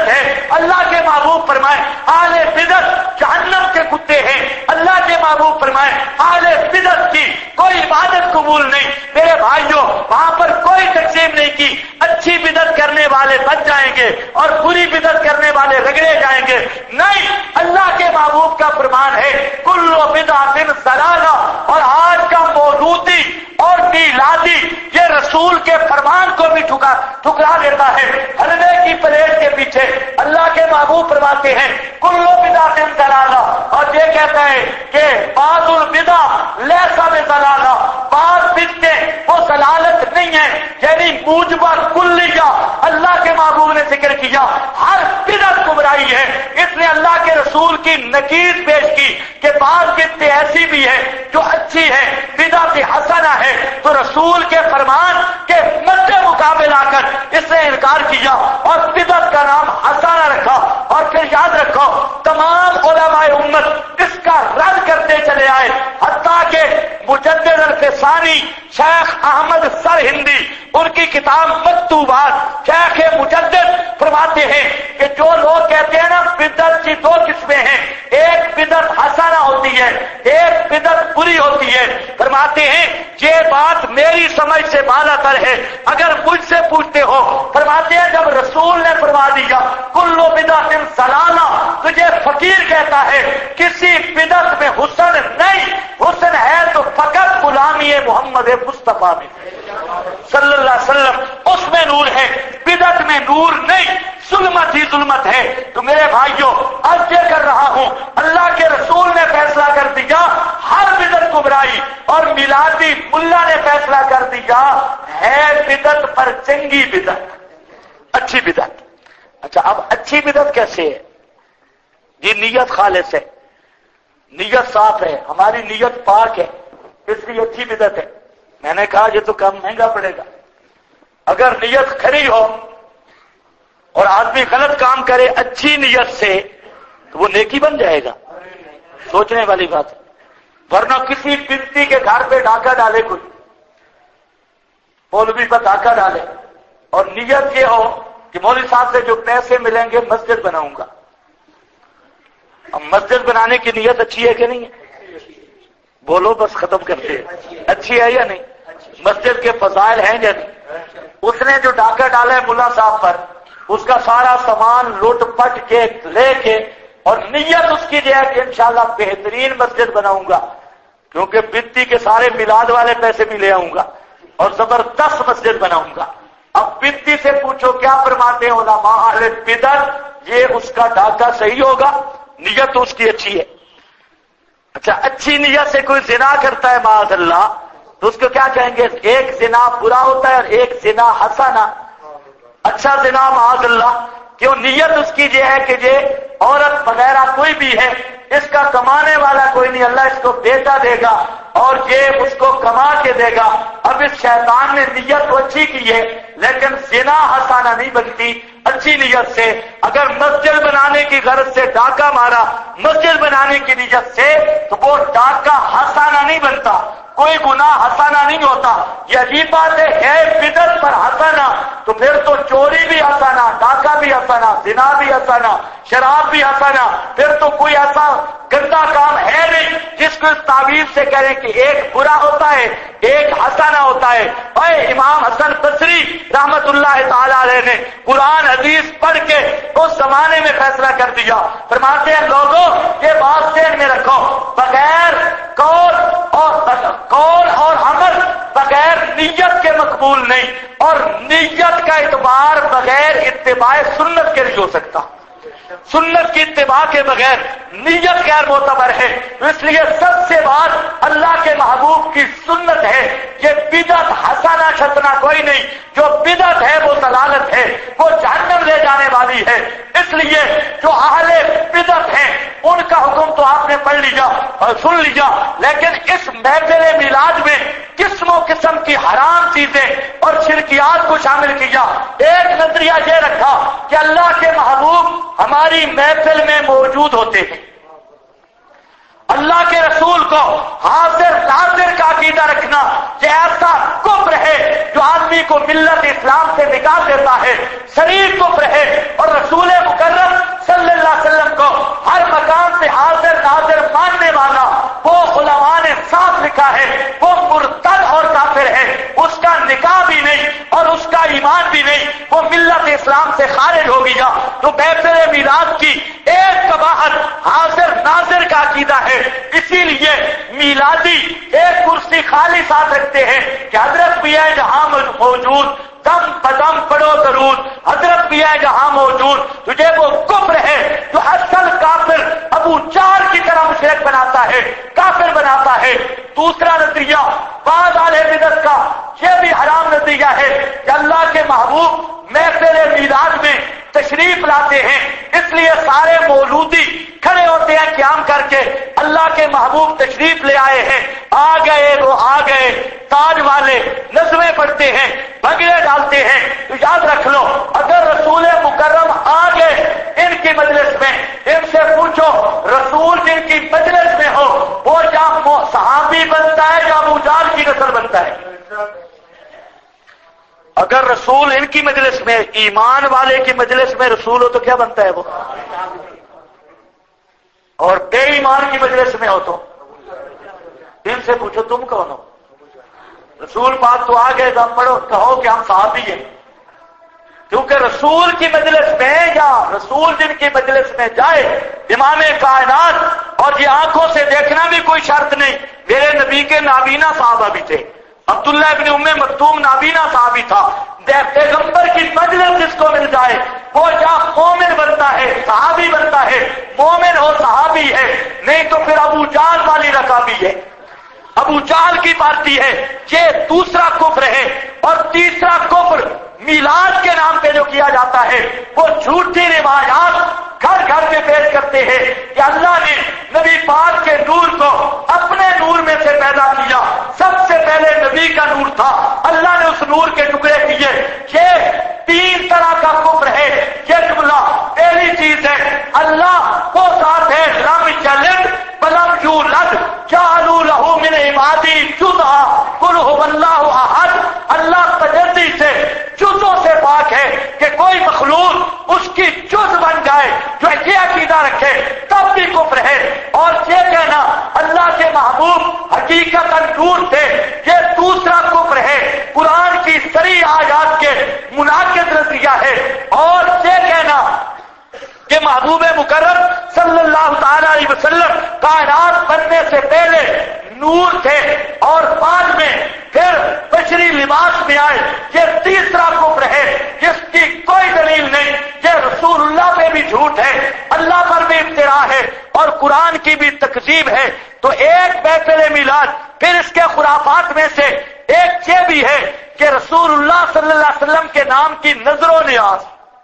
بدعت ہے, اللہ کے محبوب فرمائے اہل بدعت جہنم کے کتے ہیں. اللہ کے محبوب فرمائے اہل بدعت کی کوئی عبادت قبول نہیں. میرے بھائیوں, وہاں پر کوئی تقسیم نہیں کی. اچھی بدعت کرنے والے بچ جائیں گے اور بری بدعت کرنے والے رگڑے جائیں گے. نہیں, اللہ کے محبوب کا فرمان ہے کل بدعت ضلالہ. اور آج کا مولودی اور میلادی یہ رسول کے فرمان کو بھی ٹھکرا دیتا ہے. حلوے کی پلیٹ کے پیچھے اللہ کے محبوب فرماتے ہیں کل بدعت ضلالہ, اور یہ کہتا ہے کہ بعض البدع لیس بضلالہ, بعض بدعتیں وہ ضلالت نہیں ہے. یعنی موجبہ کلیہ اللہ کے محبوب نے ذکر کیا, ہر بدعت گمراہی ہے. اس نے اللہ کے رسول کی نکیر پیش کی کہ بعض بدعتیں ایسی بھی ہے جو اچھی ہے, بدعت حسنہ ہے. تو رسول کے فرمان کے مد مقابل آ کر اس نے انکار کیا اور بدعت کا نام حسنہ رکھا. اور پھر یاد رکھو تمام علماء امت اس کا رد کرتے چلے آئے, حتیٰ کہ مجدد الفسانی شیخ احمد سرہندی ان کی کتاب مکتوبات شیخ مجدد فرماتے ہیں کہ جو لوگ کہتے ہیں نا بدعت کی دو قسمیں ہیں, ایک بدعت حسنہ ہوتی ہے, ایک بدعت بری ہوتی ہے. فرماتے ہیں یہ بات میری سمجھ سے بالا تر ہے. اگر مجھ سے پوچھتے ہو, فرماتے ہیں جب رسول نے فرما دیا کل بدعت ضلالہ, تجھے فقیر کہتا ہے کسی بدعت میں حسن نہیں, حسن ہے تو فقط غلامی محمد مصطفیٰ میں صلی اللہ علیہ وسلم, اس میں نور ہے, بدعت میں نور نہیں, ظلمت ہی ظلمت ہے. تو میرے بھائیوں اب یہ کر رہا ہوں, اللہ کے رسول نے فیصلہ کر دیا ہر بدعت گمراہی, اور میلادی ملا نے فیصلہ کر دیا ہے بدعت پر چنگی بدعت, اچھی بدعت. اچھا اب اچھی بدعت کیسے ہے؟ یہ نیت خالص ہے, نیت صاف ہے, ہماری نیت پاک ہے, اس لیے اچھی بدعت ہے. میں نے کہا یہ تو کم مہنگا پڑے گا. اگر نیت کھری ہو اور آدمی غلط کام کرے اچھی نیت سے تو وہ نیکی بن جائے گا, سوچنے والی بات ہے. ورنہ کسی بنتی کے گھر پہ ڈاکہ ڈالے کوئی, مولوی پر ڈاکہ ڈالے, اور نیت یہ ہو کہ مولوی صاحب سے جو پیسے ملیں گے مسجد بناؤں گا. اب مسجد بنانے کی نیت اچھی ہے کہ نہیں ہے؟ بولو بس ختم کرتے ہیں, اچھی ہے یا نہیں؟ مسجد کے فضائل ہیں یا نہیں؟ اس نے جو ڈاکہ ڈالا ہے ملا صاحب پر, اس کا سارا سامان لوٹ پٹ کے لے کے, اور نیت اس کی جو ہے کہ انشاءاللہ بہترین مسجد بناؤں گا, کیونکہ بنتی کے سارے میلاد والے پیسے بھی لے آؤں گا اور زبردست مسجد بناؤں گا. اب بنتی سے پوچھو کیا فرماتے ہیں علماء اہل بدعت, یہ اس کا ڈاکہ صحیح ہوگا, نیت تو اس کی اچھی ہے. اچھا اچھی نیت سے کوئی زنا کرتا ہے معاذ اللہ, تو اس کو کیا کہیں گے؟ ایک زنا برا ہوتا ہے اور ایک زنا حسنہ. اچھا زنا معاذ اللہ, کیوں؟ نیت اس کی یہ ہے کہ یہ عورت وغیرہ کوئی بھی ہے, اس کا کمانے والا کوئی نہیں, اللہ اس کو بیٹا دے گا اور یہ اس کو کما کے دے گا. اب اس شیطان نے نیت تو اچھی کی ہے لیکن زنا حسنہ نہیں بنتی اچھی نیت سے. اگر مسجد بنانے کی غرض سے ڈاکہ مارا مسجد بنانے کی نیت سے, تو وہ ڈاکہ حسنہ نہیں بنتا, کوئی گناہ حسنہ نہیں ہوتا. یہ عجیب بات ہے بدعت پر حسنہ, تو پھر تو چوری بھی حسنہ, ڈاکہ بھی حسنہ, زنا بھی حسنہ, شراب بھی حسنہ. پھر تو کوئی ایسا گندا کام ہے نہیں جس کو اس تعبیر سے کریں کہ ایک برا ہوتا ہے ایک حسنہ ہوتا ہے. اے امام حسن بصری رحمت اللہ تعالی علیہ نے قرآن حدیث پڑھ کے اس زمانے میں فیصلہ کر دیا. فرماتے ہیں لوگوں یہ بات ذہن میں رکھو, بغیر قول اور عمل بغیر نیت کے مقبول نہیں, اور نیت کا اعتبار بغیر اتباع سنت کے نہیں ہو سکتا. سنت کی اتباع کے بغیر نیت غیر معتبر ہے. اس لیے سب سے بات اللہ کے محبوب کی سنت ہے. یہ بدعت حسنہ شسنہ کوئی نہیں, جو بدعت ہے وہ ضلالت ہے, وہ جہنم لے جانے والی ہے. اس لیے جو اہل بدعت ہیں ان کا حکم تو آپ نے پڑھ لیا اور سن لیا, لیکن اس محفل میلاد میں قسم و قسم کی حرام چیزیں اور شرکیات کو شامل کیا. ایک نظریہ یہ رکھا کہ اللہ کے محبوب ہماری محفل میں موجود ہوتے ہیں, اللہ کے رسول کو حاضر ناظر کا عقیدہ رکھنا یہ ایسا کفر ہے جو آدمی کو ملت اسلام سے نکال دیتا ہے، شریف کفر ہے۔ اور رسول مکرم صلی اللہ علیہ وسلم کو ہر مقام سے حاضر ناظر ماننے والا وہ علماء نے صاف لکھا ہے وہ مرتد اور کافر ہے، اس کا نکاح بھی نہیں اور اس کا ایمان بھی نہیں، وہ ملت اسلام سے خارج ہو گیا۔ تو محفل میلاد کی ایک قباحت حاضر ناظر کا عقیدہ ہے، اسی لیے میلادی ایک کرسی خالی ساتھ رکھتے ہیں کہ حضرت بھی ہے جہاں موجود، دم بدم پڑھو درود، حضرت بھی ہے جہاں موجود۔ تجھے وہ کفر ہے جو اصل کافر ابو جہل کی طرح مشرک بناتا ہے، کافر بناتا ہے۔ دوسرا نظریہ بعض اہل بدعت کا یہ بھی حرام نظریہ ہے کہ اللہ کے محبوب محفل میلاد میں تشریف لاتے ہیں، اس لیے سارے مولودی کھڑے ہوتے ہیں قیام کر کے، اللہ کے محبوب تشریف لے آئے ہیں، آ گئے وہ آ گئے، تاج والے نظمیں پڑھتے ہیں، بھنگڑے ڈالتے ہیں۔ تو یاد رکھ لو اگر رسول مکرم آ گئے ان کی مجلس میں، ان سے پوچھو رسول جن کی مجلس میں ہو وہ یا صحابی بنتا ہے یا ابو جہل کی نسل بنتا ہے؟ اگر رسول ان کی مجلس میں، ایمان والے کی مجلس میں رسول ہو تو کیا بنتا ہے وہ؟ اور بے ایمان کی مجلس میں ہو تو ان سے پوچھو تم کون ہو؟ رسول پاک تو آ گئے، دم پڑھو، کہو کہ ہم صحابی ہیں، کیونکہ رسول کی مجلس میں یا رسول جن کی مجلس میں جائے امام کائنات، اور یہ آنکھوں سے دیکھنا بھی کوئی شرط نہیں، میرے نبی کے نابینا صحابہ بھی تھے، عبداللہ ابن ام مکتوم نابینا صحابی تھا۔ پیغمبر کی مجلس جس کو مل جائے وہ یا مومن بنتا ہے، صحابی بنتا ہے، مومن ہو صحابی ہے، نہیں تو پھر ابو جہل والی رکابی ہے، ابو جہل کی پارٹی ہے۔ یہ دوسرا کفر ہے۔ اور تیسرا کفر میلاد کے نام پہ جو کیا جاتا ہے وہ جھوٹی روایات گھر گھر کے پیش کرتے ہیں کہ اللہ نے نبی پاک کے نور کو اپنے نور میں سے پیدا کیا، سب سے پہلے نبی کا نور تھا، اللہ نے اس نور کے ٹکڑے کیے۔ یہ تین طرح کا کفر ہے۔ یہ جملہ پہلی چیز ہے اللہ وہ ذات ہے لم یلد ولم یولد جعلوا له من عبادی جزءا قل هو اللہ احد۔ اللہ تجدی سے جزوں سے پاک ہے کہ کوئی مخلوق اس کی جز بن جائے، جو یہ عقیدہ رکھے تب بھی کفر ہے۔ اور یہ کہنا اللہ کے محبوب حقیقت نور تھے، یہ دوسرا کفر ہے، قرآن کی صریح آیات کے مناقض نظریہ ہے۔ اور یہ کہنا کہ محبوب مکرم صلی اللہ تعالی علیہ وسلم کائنات بننے سے پہلے نور تھے اور بعد میں پھر بشری لباس میں آئے، یہ تیسرا کفر ہے جس کی کوئی دلیل نہیں۔ یہ رسول اللہ پہ بھی جھوٹ ہے، اللہ پر بھی افتراء ہے اور قرآن کی بھی تکذیب ہے۔ تو ایک محفل میلاد، پھر اس کے خرافات میں سے ایک یہ بھی ہے کہ رسول اللہ صلی اللہ علیہ وسلم کے نام کی نظر و نیاز،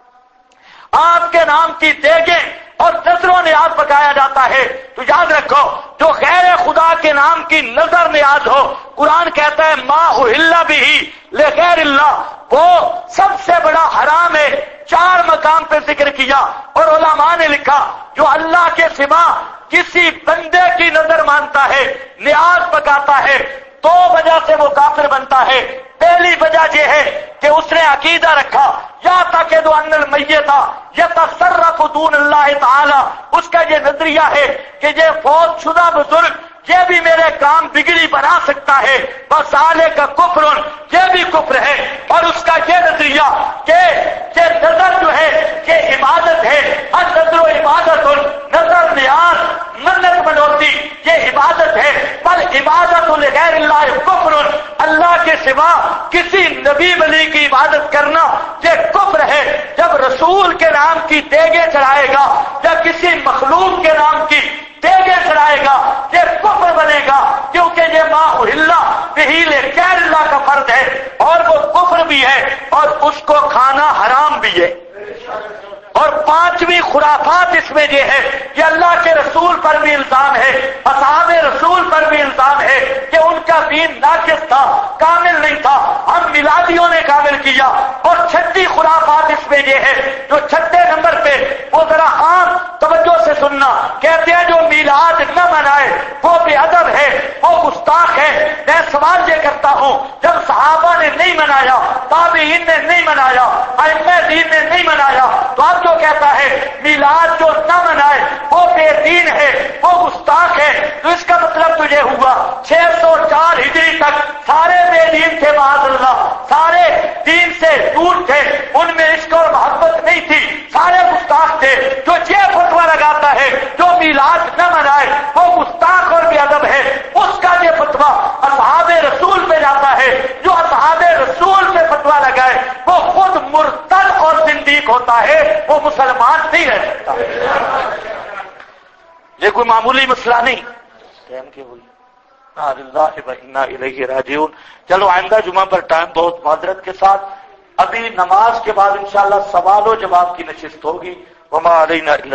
آپ کے نام کی دیگیں اور نظر و نیاز پکایا جاتا ہے۔ تو یاد رکھو جو غیر خدا کے نام کی نظر نیاز ہو، قرآن کہتا ہے ما اہل بہ لغیر اللہ، وہ سب سے بڑا حرام ہے۔ 4 مقام پہ ذکر کیا اور علماء نے لکھا جو اللہ کے سوا کسی بندے کی نظر مانتا ہے، نیاز پکاتا ہے، 2 وجہ سے وہ کافر بنتا ہے۔ پہلی وجہ یہ ہے کہ اس نے عقیدہ رکھا یا تاکہ ان المیت یتصرف دون اللہ تعالی، اس کا یہ نظریہ ہے کہ یہ فوت شدہ بزرگ یہ بھی میرے کام بگڑی بنا سکتا ہے، بس آلے کا کفر، یہ بھی کفر ہے۔ اور اس کا یہ نظریہ کہ یہ نظر جو ہے یہ عبادت ہے، النظر و عبادت، نظر نیاز منت منوتی یہ عبادت ہے، بل عبادت لغیر اللہ کفر، اللہ کے سوا کسی نبی ولی کی عبادت کرنا یہ کفر ہے۔ جب رسول کے نام کی دیگیں چڑھائے گا یا کسی مخلوق کے نام کی دیگیں چڑھائے گا یہ کفر بنے گا، کیونکہ یہ ما اہل بہ لغیر اللہ کا فرد ہے اور وہ کفر بھی ہے اور اس کو کھانا حرام بھی ہے۔ اور 5ویں خرافات اس میں یہ ہے کہ اللہ کے رسول پر بھی الزام ہے، اصحاب رسول پر بھی الزام ہے کہ ان کا دین ناقص تھا، کامل نہیں تھا، ہم میلادیوں نے کامل کیا۔ اور 6 خرافات اس میں یہ ہے جو 6 نمبر پہ وہ ذرا عام توجہ سے سننا، کہتے ہیں جو میلاد نہ منائے وہ بے ادب ہے، میں سوال یہ کرتا ہوں، جب صحابہ نے نہیں منایا، تابعین نے نہیں منایا، ائمہ دین نے نہیں منایا، تو اب جو کہتا ہے میلاد جو نہ منائے وہ بے دین ہے، وہ گستاخ ہے، تو اس کا مطلب تو یہ ہوا 604 ہجری تک سارے بے دین تھے، معاذ اللہ، سارے دین سے دور تھے، ان میں عشق اور محبت نہیں تھی، سارے گستاخ تھے۔ جو یہ فتویٰ لگاتا ہے جو میلاد نہ منائے وہ گستاخ اور بے ادب ہے، اس کا یہ فتویٰ اصحاب رسول پہ جاتا ہے۔ جو اصحاب رسول پہ فتویٰ لگائے وہ خود مرتد اور زندیق ہوتا ہے، وہ مسلمان نہیں رہ سکتا۔ یہ کوئی معمولی مسئلہ نہیں۔ راجعون۔ چلو آئندہ جمعہ پر ٹائم بہت معذرت کے ساتھ، ابھی نماز کے بعد انشاءاللہ سوال و جواب کی نشست ہوگی۔ وما علینا